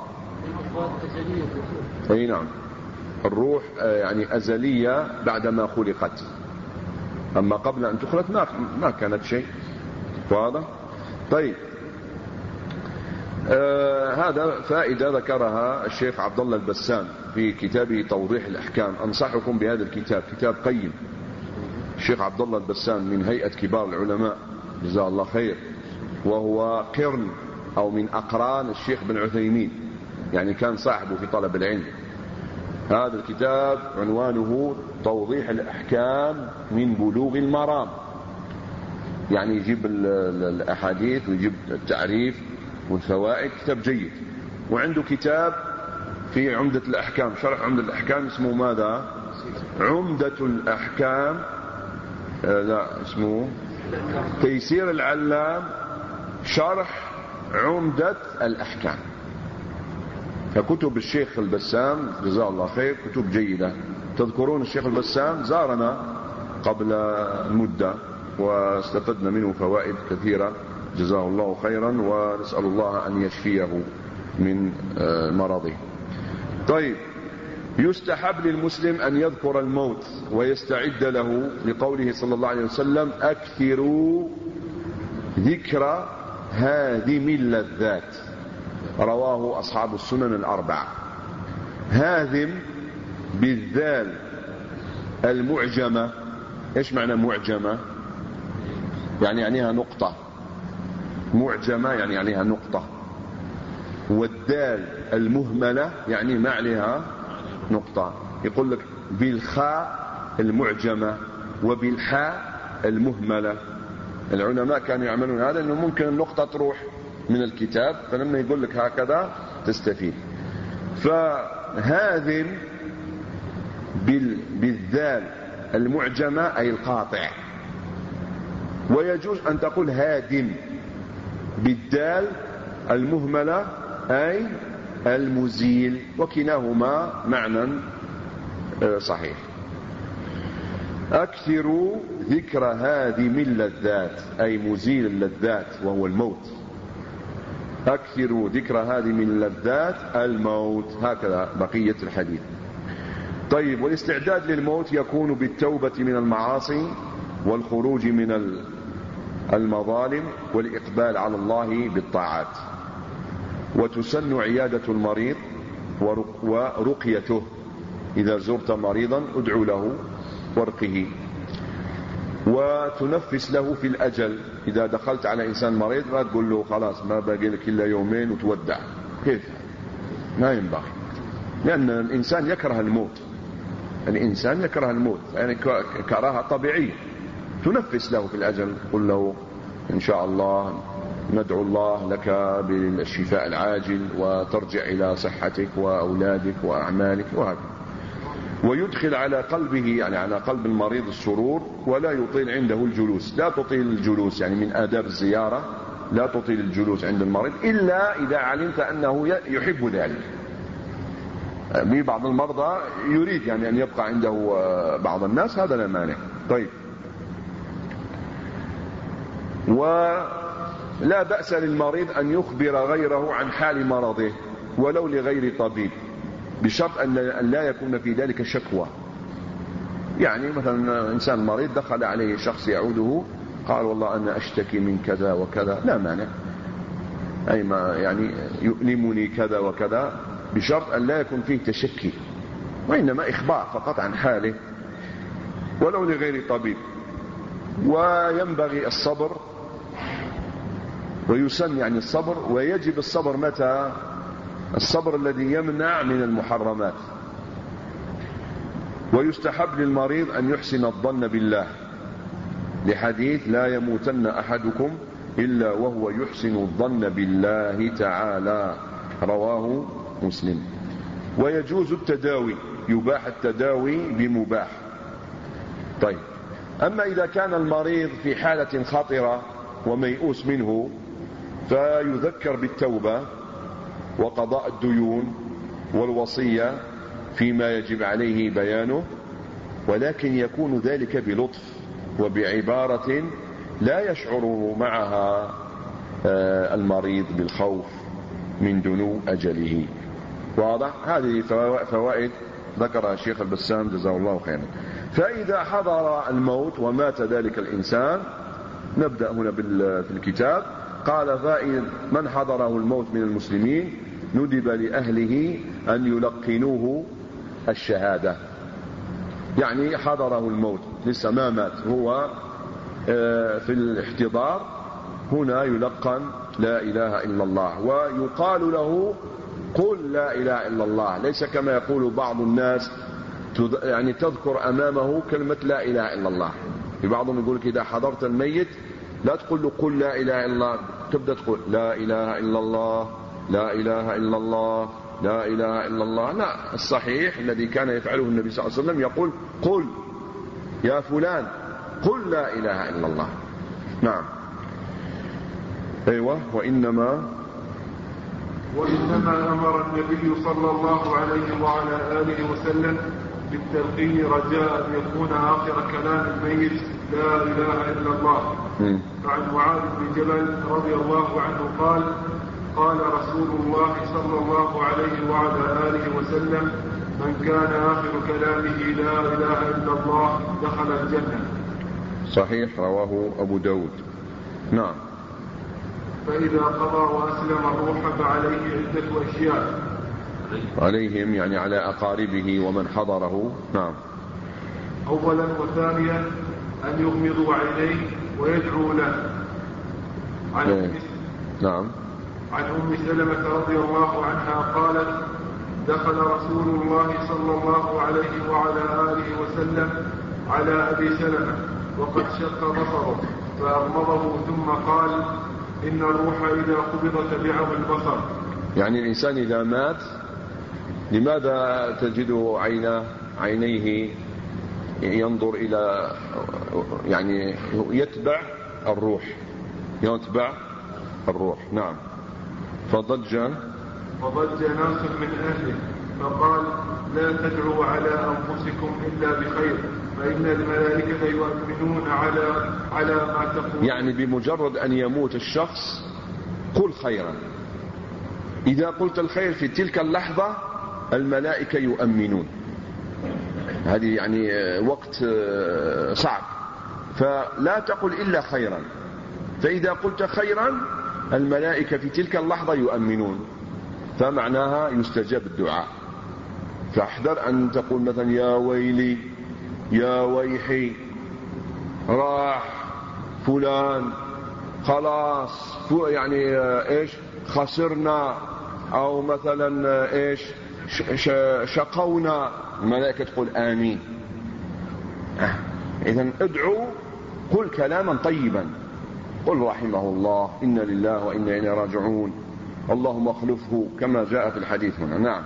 أي نعم، الروح يعني أزلية بعدما خلقت، أما قبل أن تخلق ما كانت شيء. واضح؟ طيب، هذا فائدة ذكرها الشيخ عبد الله البسام في كتابه توضيح الأحكام. أنصحكم بهذا الكتاب، كتاب قيم. الشيخ عبد الله البسام من هيئة كبار العلماء جزاه الله خير، وهو قرن أو من أقران الشيخ بن عثيمين، يعني كان صاحبه في طلب العلم. هذا الكتاب عنوانه توضيح الأحكام من بلوغ المرام، يعني يجيب الأحاديث ويجيب التعريف والفوائد، كتاب جيد. وعنده كتاب في عمدة الأحكام، شرح عمدة الأحكام، اسمه ماذا؟ عمدة الأحكام، لا، اسمه تيسير العلام شرح عمدة الأحكام. فكتب الشيخ البسام جزاه الله خير كتب جيدة. تذكرون الشيخ البسام زارنا قبل مدة واستفدنا منه فوائد كثيرة، جزاه الله خيرا، ونسأل الله أن يشفيه من مرضه. طيب، يستحب للمسلم أن يذكر الموت ويستعد له، لقوله صلى الله عليه وسلم: أكثروا ذكر هادم اللذات، رواه أصحاب السنن الأربعة. هادم بالذال المعجمة. إيش معنى معجمة؟ يعني نقطة. معجمة يعني نقطة. والدال المهملة يعني ما عليها نقطة. يقول لك بالخاء المعجمة وبالحاء المهملة. العلماء كانوا يعملون هذا، انه ممكن النقطة تروح من الكتاب، فلما يقول لك هكذا تستفيد. فهذم بالذال المعجمة أي القاطع، ويجوز أن تقول هادم بالدال المهملة أي المزيل، وكلاهما معنى صحيح. أكثروا ذكر هادم اللذات أي مزيل اللذات وهو الموت. أكثروا ذكر هادم اللذات الموت، هكذا بقية الحديث. طيب، والاستعداد للموت يكون بالتوبة من المعاصي والخروج من المظالم والإقبال على الله بالطاعات. وتسن عيادة المريض ورقيته. إذا زرت مريضا ادعو له وارقه، وتنفس له في الأجل. إذا دخلت على إنسان مريض لا تقول له خلاص ما باقي لك إلا يومين وتودع، كيف؟ ما ينبغي، لأن الإنسان يكره الموت. الإنسان يكره الموت يعني كراهة طبيعية. تنفس له في الأجل، قل له إن شاء الله ندعو الله لك بالشفاء العاجل وترجع إلى صحتك وأولادك وأعمالك وهكذا. ويدخل على قلبه يعني على قلب المريض السرور، ولا يطيل عنده الجلوس. لا تطيل الجلوس، يعني من آداب الزيارة لا تطيل الجلوس عند المريض إلا إذا علمت أنه يحب ذلك. بعض المرضى يريد يعني أن يبقى عنده بعض الناس، هذا لا مانع. طيب، ولا بأس للمريض أن يخبر غيره عن حال مرضه ولو لغير طبيب، بشرط أن لا يكون في ذلك شكوى. يعني مثلا إنسان مريض دخل عليه شخص يعوده، قال والله أنا أشتكي من كذا وكذا، لا مانع، أي ما يعني يؤلمني كذا وكذا، بشرط أن لا يكون فيه تشكي، وإنما إخبار فقط عن حاله ولو لغير طبيب. وينبغي الصبر، ويسن يعني الصبر، ويجب الصبر متى؟ الصبر الذي يمنع من المحرمات. ويستحب للمريض أن يحسن الظن بالله، لحديث لا يموتن أحدكم إلا وهو يحسن الظن بالله تعالى، رواه مسلم. ويجوز التداوي، يباح التداوي بمباح. طيب، أما إذا كان المريض في حالة خطرة وميؤوس منه، فيذكر بالتوبة وقضاء الديون والوصية فيما يجب عليه بيانه، ولكن يكون ذلك بلطف وبعبارة لا يشعر معها المريض بالخوف من دنو أجله. واضح؟ هذه فوائد ذكرها الشيخ البسام جزاه الله خيرا. فإذا حضر الموت ومات ذلك الإنسان، نبدأ هنا في الكتاب. قال: فإن من حضره الموت من المسلمين ندب لأهله أن يلقنوه الشهادة. يعني حضره الموت لسه ما مات، هو في الاحتضار، هنا يلقن لا إله إلا الله، ويقال له قل لا إله إلا الله، ليس كما يقول بعض الناس يعني تذكر أمامه كلمة لا إله إلا الله. في بعضهم يقول لك إذا حضرت الميت لا تقول له قل لا إله إلا الله، تبدأ تقول لا إله إلا الله، لا إله إلا الله، لا إله إلا الله. لا، الصحيح الذي كان يفعله النبي صلى الله عليه وسلم يقول قل يا فلان قل لا إله إلا الله. نعم، أيوة. وإنما أمر النبي صلى الله عليه وعلى آله وسلم بالتلقين رجاء أن يكون آخر كلام الميت لا إله إلا الله، عن معاذ بن جبل رضي الله عنه قال قال رسول الله صلى الله عليه وعلى آله وسلم من كان آخر كلامه لا إله إلا الله دخل الجنة. صحيح، رواه أبو داود. نعم. فإذا قضى وأسلم الروح فعليه عدة أشياء، عليهم يعني على أقاربه ومن حضره. نعم. أولا وثانيا أن يغمضوا عينيه ويدعو له. نعم. عن أم سلمة رضي الله عنها قالت دخل رسول الله صلى الله عليه وعلى آله وسلم على أبي سلمة وقد شق بصره فأغمضه ثم قال إن الروح إذا قبض تبعه البصر. يعني الإنسان إذا مات لماذا تجد عينيه ينظر إلى يعني يتبع الروح. نعم. فضج ناس من أهله فقال لا تدعوا على أنفسكم إلا بخير فإن الملائكة يؤمنون على ما تقول. يعني بمجرد أن يموت الشخص قل خيرا، إذا قلت الخير في تلك اللحظة الملائكة يؤمنون. هذه يعني وقت صعب، فلا تقل إلا خيرا، فإذا قلت خيرا الملائكة في تلك اللحظة يؤمنون، فمعناها يستجاب الدعاء. فاحذر أن تقول مثلا يا ويلي يا ويحي راح فلان خلاص يعني إيش خسرنا، أو مثلا إيش شقونا، الملائكة تقول آمين. إذن ادعوا، قل كلاما طيبا، قل رحمه الله، إنا لله وإنا إليه راجعون، اللهم اخلفه كما جاء في الحديث هنا. نعم.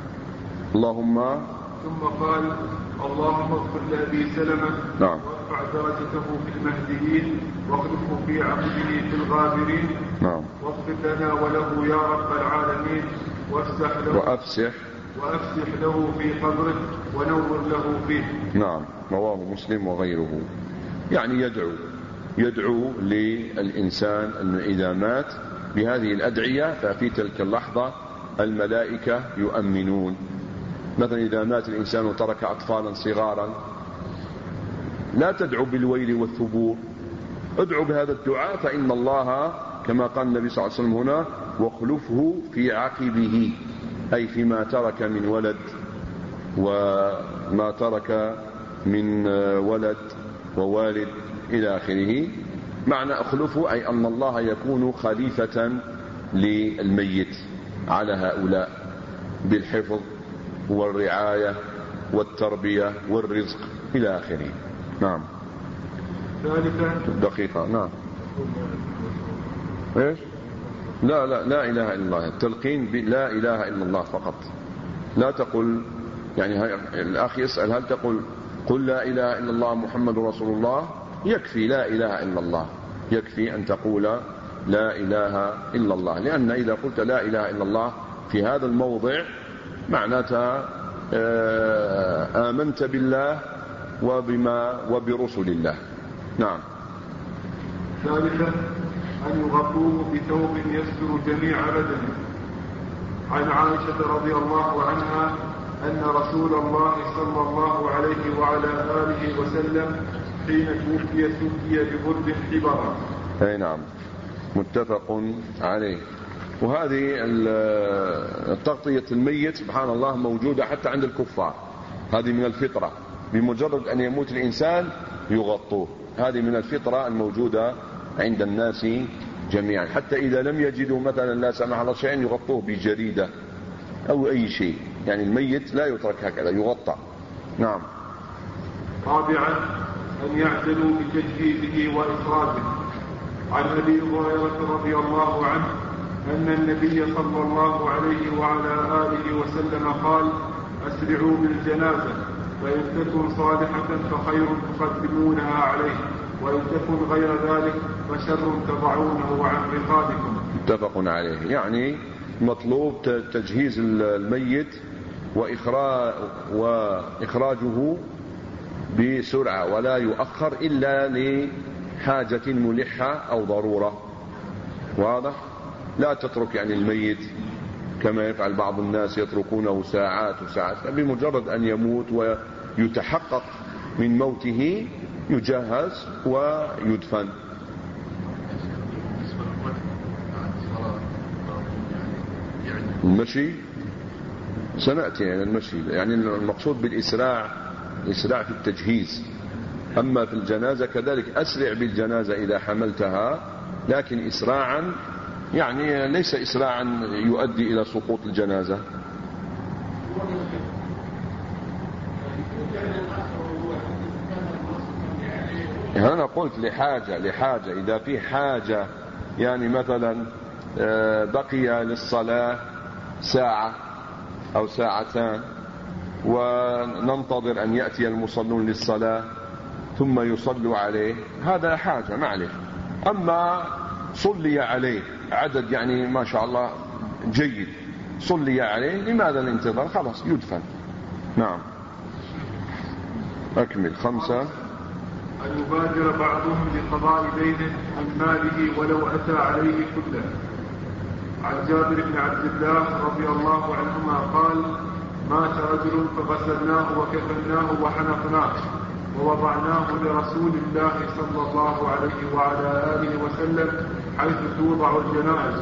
ثم قال اللهم اغفر لأبي سلمة. نعم. وارفع درجته في المهديين واخلفه في عقبه في الغابرين. نعم. واغفر لنا وله يا رب العالمين وافسح له في قبره ونور له فيه. نعم. رواه مسلم وغيره. يعني يدعو للإنسان أنه إذا مات بهذه الأدعية ففي تلك اللحظة الملائكة يؤمنون. مثلا إذا مات الإنسان وترك أطفالا صغارا لا تدعو بالويل والثبور، ادعو بهذا الدعاء، فإن الله كما قال النبي صلى الله عليه وسلم هنا واخلفه في عقبه، أي فيما ترك من ولد وما ترك من ولد ووالد إلى آخره. معنى أخلفه أي أن الله يكون خليفة للميت على هؤلاء بالحفظ والرعاية والتربية والرزق إلى آخره. نعم. ثالثا دقيقة. نعم. إيش؟ لا إله إلا الله، التلقين لا إله إلا الله فقط، لا تقل يعني الأخ يسأل هل تقول قل لا إله إلا الله محمد رسول الله؟ يكفي لا إله إلا الله، يكفي أن تقول لا إله إلا الله، لأن إذا قلت لا إله إلا الله في هذا الموضع معناتها آمنت بالله وبرسل الله. نعم. ثالثا أن يغطوه بثوب يستر جميع بدنه. عن عائشة رضي الله عنها أن رسول الله صلى الله عليه وعلى آله وسلم حين توفي سكي ببرد حبرا. أي نعم، متفق عليه. وهذه التغطية الميت سبحان الله موجودة حتى عند الكفار، هذه من الفطرة، بمجرد أن يموت الإنسان يغطوه، هذه من الفطرة الموجودة عند الناس جميعا، حتى إذا لم يجدوا مثلا لا سمح الله شيئا يغطوه بجريدة أو أي شيء، يعني الميت لا يترك هكذا، يغطى. نعم. رابعا أن يعتنوا بتجهيزه وإخراجه. عن أبي هريرة رضي الله عنه أن النبي صلى الله عليه وعلى آله وسلم قال أسرعوا بالجنازة، فإن تكن صالحة فخير تقدمونها عليه، وإن تكن غير ذلك فشر تضعونه عن رقابكم. متفق عليه. يعني مطلوب تجهيز الميت وإخراجه بسرعة، ولا يؤخر إلا حاجة ملحة أو ضرورة. واضح؟ لا تترك يعني الميت كما يفعل بعض الناس، يتركونه ساعات وساعات. بمجرد أن يموت ويتحقق من موته يجهز ويدفن. المشي سنأتي يعني المشي، يعني المقصود بالإسراع إسراع في التجهيز. أما في الجنازة كذلك أسرع بالجنازة إذا حملتها، لكن إسراعا يعني ليس إسراعا يؤدي إلى سقوط الجنازة. أنا قلت لحاجة إذا في حاجة، يعني مثلا بقي للصلاة ساعة أو ساعتان وننتظر أن يأتي المصلون للصلاة ثم يصلوا عليه، هذا حاجة معلش. أما صلي عليه عدد يعني ما شاء الله جيد، صلي عليه، لماذا الانتظار؟ خلاص يدفن. نعم أكمل. 5 أن يبادر بعضهم لقضاء دينه من ماله ولو أتى عليه كله. عن جابر بن عبد الله رضي الله عنهما قال: مات رجل فغسلناه وكفناه وحنقناه ووضعناه لرسول الله صلى الله عليه وعلى آله وسلم حيث توضع الجنائز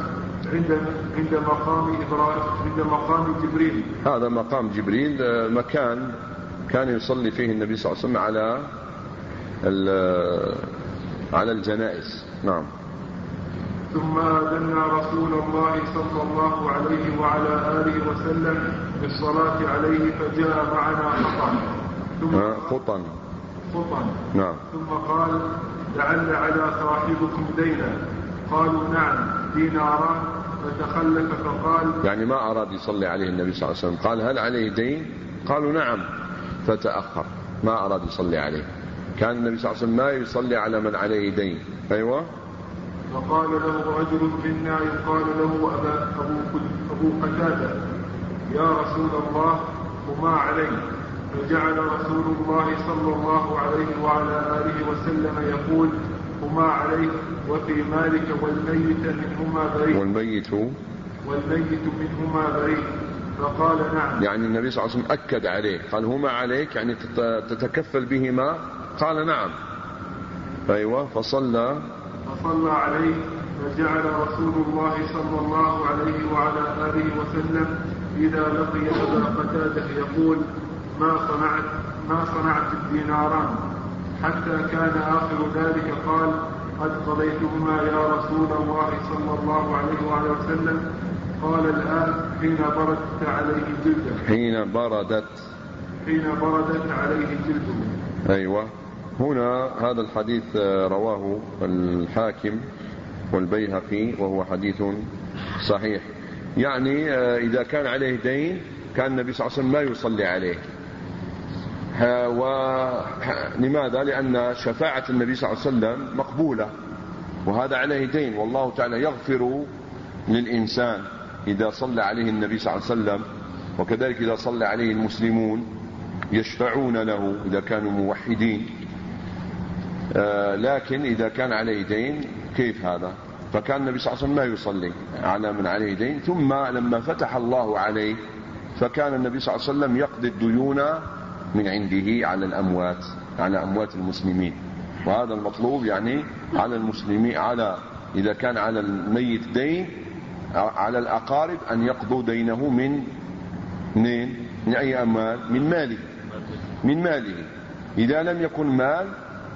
عند مقام جبريل. هذا مقام جبريل، مكان كان يصلي فيه النبي صلى الله عليه وسلم على الجنائز. نعم. ثم آذنا رسول الله صلى الله عليه وعلى آله وسلم بالصلاة عليه فجاء معنا خطا. نعم. ثم قال: لعل على صاحبكم دينا. قالوا: نعم، ديناران. فتخلف فقال، يعني ما أراد يصلي عليه النبي صلى الله عليه وسلم، قال: هل عليه دين؟ قالوا: نعم. فتأخر، ما أراد يصلي عليه. كان النبي صلى الله عليه وسلم ما يصلي على من عليه دين. أيوة. فقال له رجل منا يقال له أبو قتادة: يا رسول الله، وما عليه؟ فجعل رسول الله صلى الله عليه وعلى آله وسلم يقول: وما عليه وفي مالك والميت منهما بريء. والميت منهما بريء. فقال: نعم. يعني النبي صلى الله عليه وسلم أكد عليه، قال: هما عليك، يعني تتكفل بهما؟ قال: نعم. أيوة. فصلى عليه. فجعل رسول الله صلى الله عليه وعلى آله وسلم إذا لقي أبا قتادة يقول: ما صنعت الديناران؟ حتى كان آخر ذلك قال: قد قضيتهما يا رسول الله صلى الله عليه وعلى وسلم. قال: الآن حين بردت عليه جلده. حين بردت عليه جلده. أيوة. هنا هذا الحديث رواه الحاكم والبيهقي وهو حديث صحيح. يعني إذا كان عليه دين كان النبي صلى الله عليه وسلم ما يصلي عليه. لماذا؟ لأن شفاعة النبي صلى الله عليه وسلم مقبولة، وهذا عليه دين، والله تعالى يغفر للإنسان إذا صلى عليه النبي صلى الله عليه وسلم، وكذلك إذا صلى عليه المسلمون يشفعون له إذا كانوا موحدين. لكن إذا كان عليه دين كيف هذا؟ فكان النبي صلى الله عليه وسلم ما يصلي على من عليه دين. ثم لما فتح الله عليه فكان النبي صلى الله عليه وسلم يقضي الديون من عنده على أموات المسلمين. وهذا المطلوب، يعني على المسلمين، إذا كان على الميت دين على الأقارب أن يقضوا دينه من أي أموال؟ من ماله. إذا لم يكن مال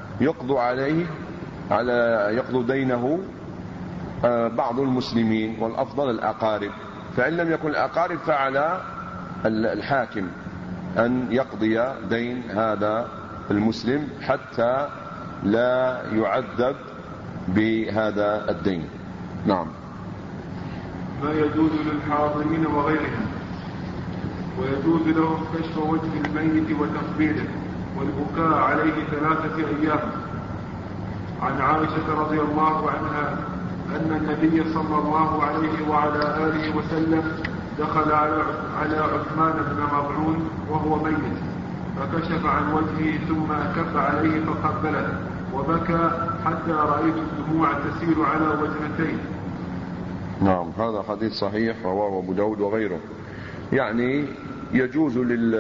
يقضوا دينه بعض المسلمين، والأفضل الأقارب. فإن لم يكن الأقارب فعلى الحاكم أن يقضي دين هذا المسلم حتى لا يعذب بهذا الدين. نعم. ما يجوز للحاضرين وغيرهم. ويجوز لهم كشف وجه الميت وتقبيله والبكاء عليه 3 أيام. عن عائشة رضي الله عنها أن النبي صلى الله عليه وعلى آله وسلم دخل على عثمان بن مظعون وهو ميت، فكشف عن وجهه ثم أكف عليه فقبله وبكى حتى رأيت الدموع تسيل على وجنتيه. نعم، هذا حديث صحيح رواه أبو داود وغيره. يعني يجوز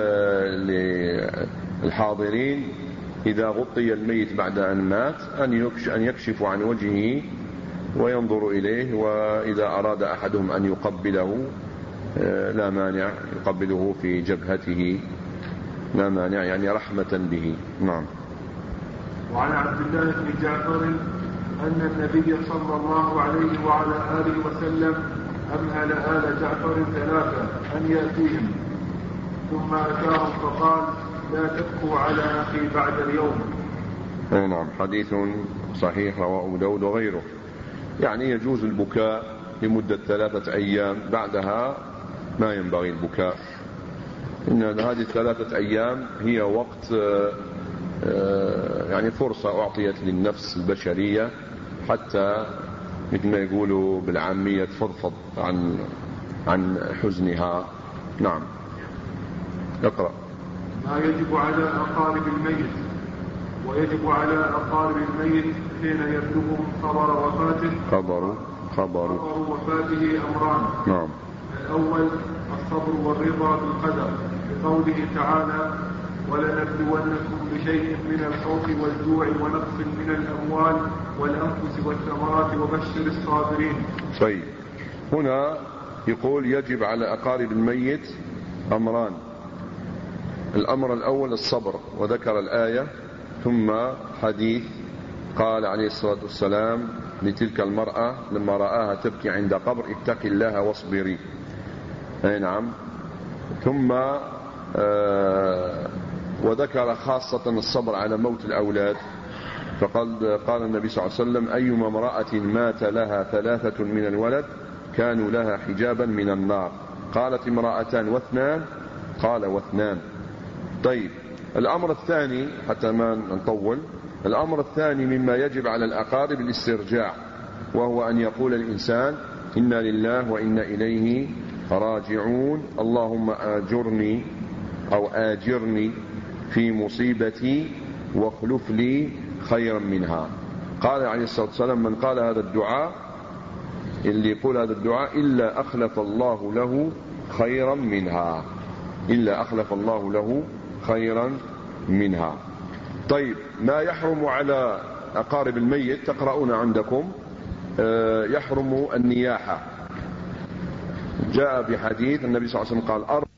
للحاضرين إذا غطي الميت بعد أن مات أن يكشفوا عن وجهه وينظروا إليه، وإذا أراد أحدهم أن يقبله لا مانع، يقبله في جبهته لا مانع، يعني رحمة به. نعم. وعن عبد الله بن جعفر أن النبي صلى الله عليه وعلى آله وسلم أمهل آل جعفر ثلاثة أن يأتيهم، ثم أتاهم فقال: لا تبكوا على أخي بعد اليوم. نعم، حديث صحيح رواه أبو داود وغيره. يعني يجوز البكاء لمدة 3 أيام، بعدها ما ينبغي البكاء. إن هذه 3 أيام هي وقت يعني فرصة أعطيت للنفس البشرية حتى مثل ما يقولوا بالعامية تفضفض عن حزنها. نعم. اقرأ. ما يجب على أقارب الميت. ويجب على أقارب الميت حين يبلغهم خبر وفاته أمران. نعم. الأول الصبر والرضا بالقدر، بقوله تعالى: ولنبلونكم بشيء من الخوف والجوع ونقص من الأموال والأنفس والثمرات وبشر الصابرين. طيب، هنا يقول يجب على أقارب الميت أمران. الأمر الأول الصبر، وذكر الآية ثم حديث قال عليه الصلاة والسلام لتلك المرأة لما رآها تبكي عند قبر: اتق الله واصبري. أي نعم. ثم وذكر خاصة الصبر على موت الأولاد، قال النبي صلى الله عليه وسلم: أيما امرأة مات لها 3 من الولد كانوا لها حجابا من النار. قالت: امرأتان واثنان؟ قال: واثنان. طيب، الأمر الثاني حتى ما نطول، الأمر الثاني مما يجب على الأقارب الاسترجاع، وهو أن يقول الإنسان: إنا لله وإنا إليه راجعون، اللهم آجرني أو آجرني في مصيبتي واخلف لي خيرا منها. قال عليه الصلاة والسلام: من قال هذا الدعاء، اللي يقول هذا الدعاء إلا أخلف الله له خيرا منها، إلا أخلف الله له خيرا منها. طيب، ما يحرم على أقارب الميت تقرؤون عندكم: يحرم النياحة. جاء بحديث النبي صلى الله عليه وسلم قال: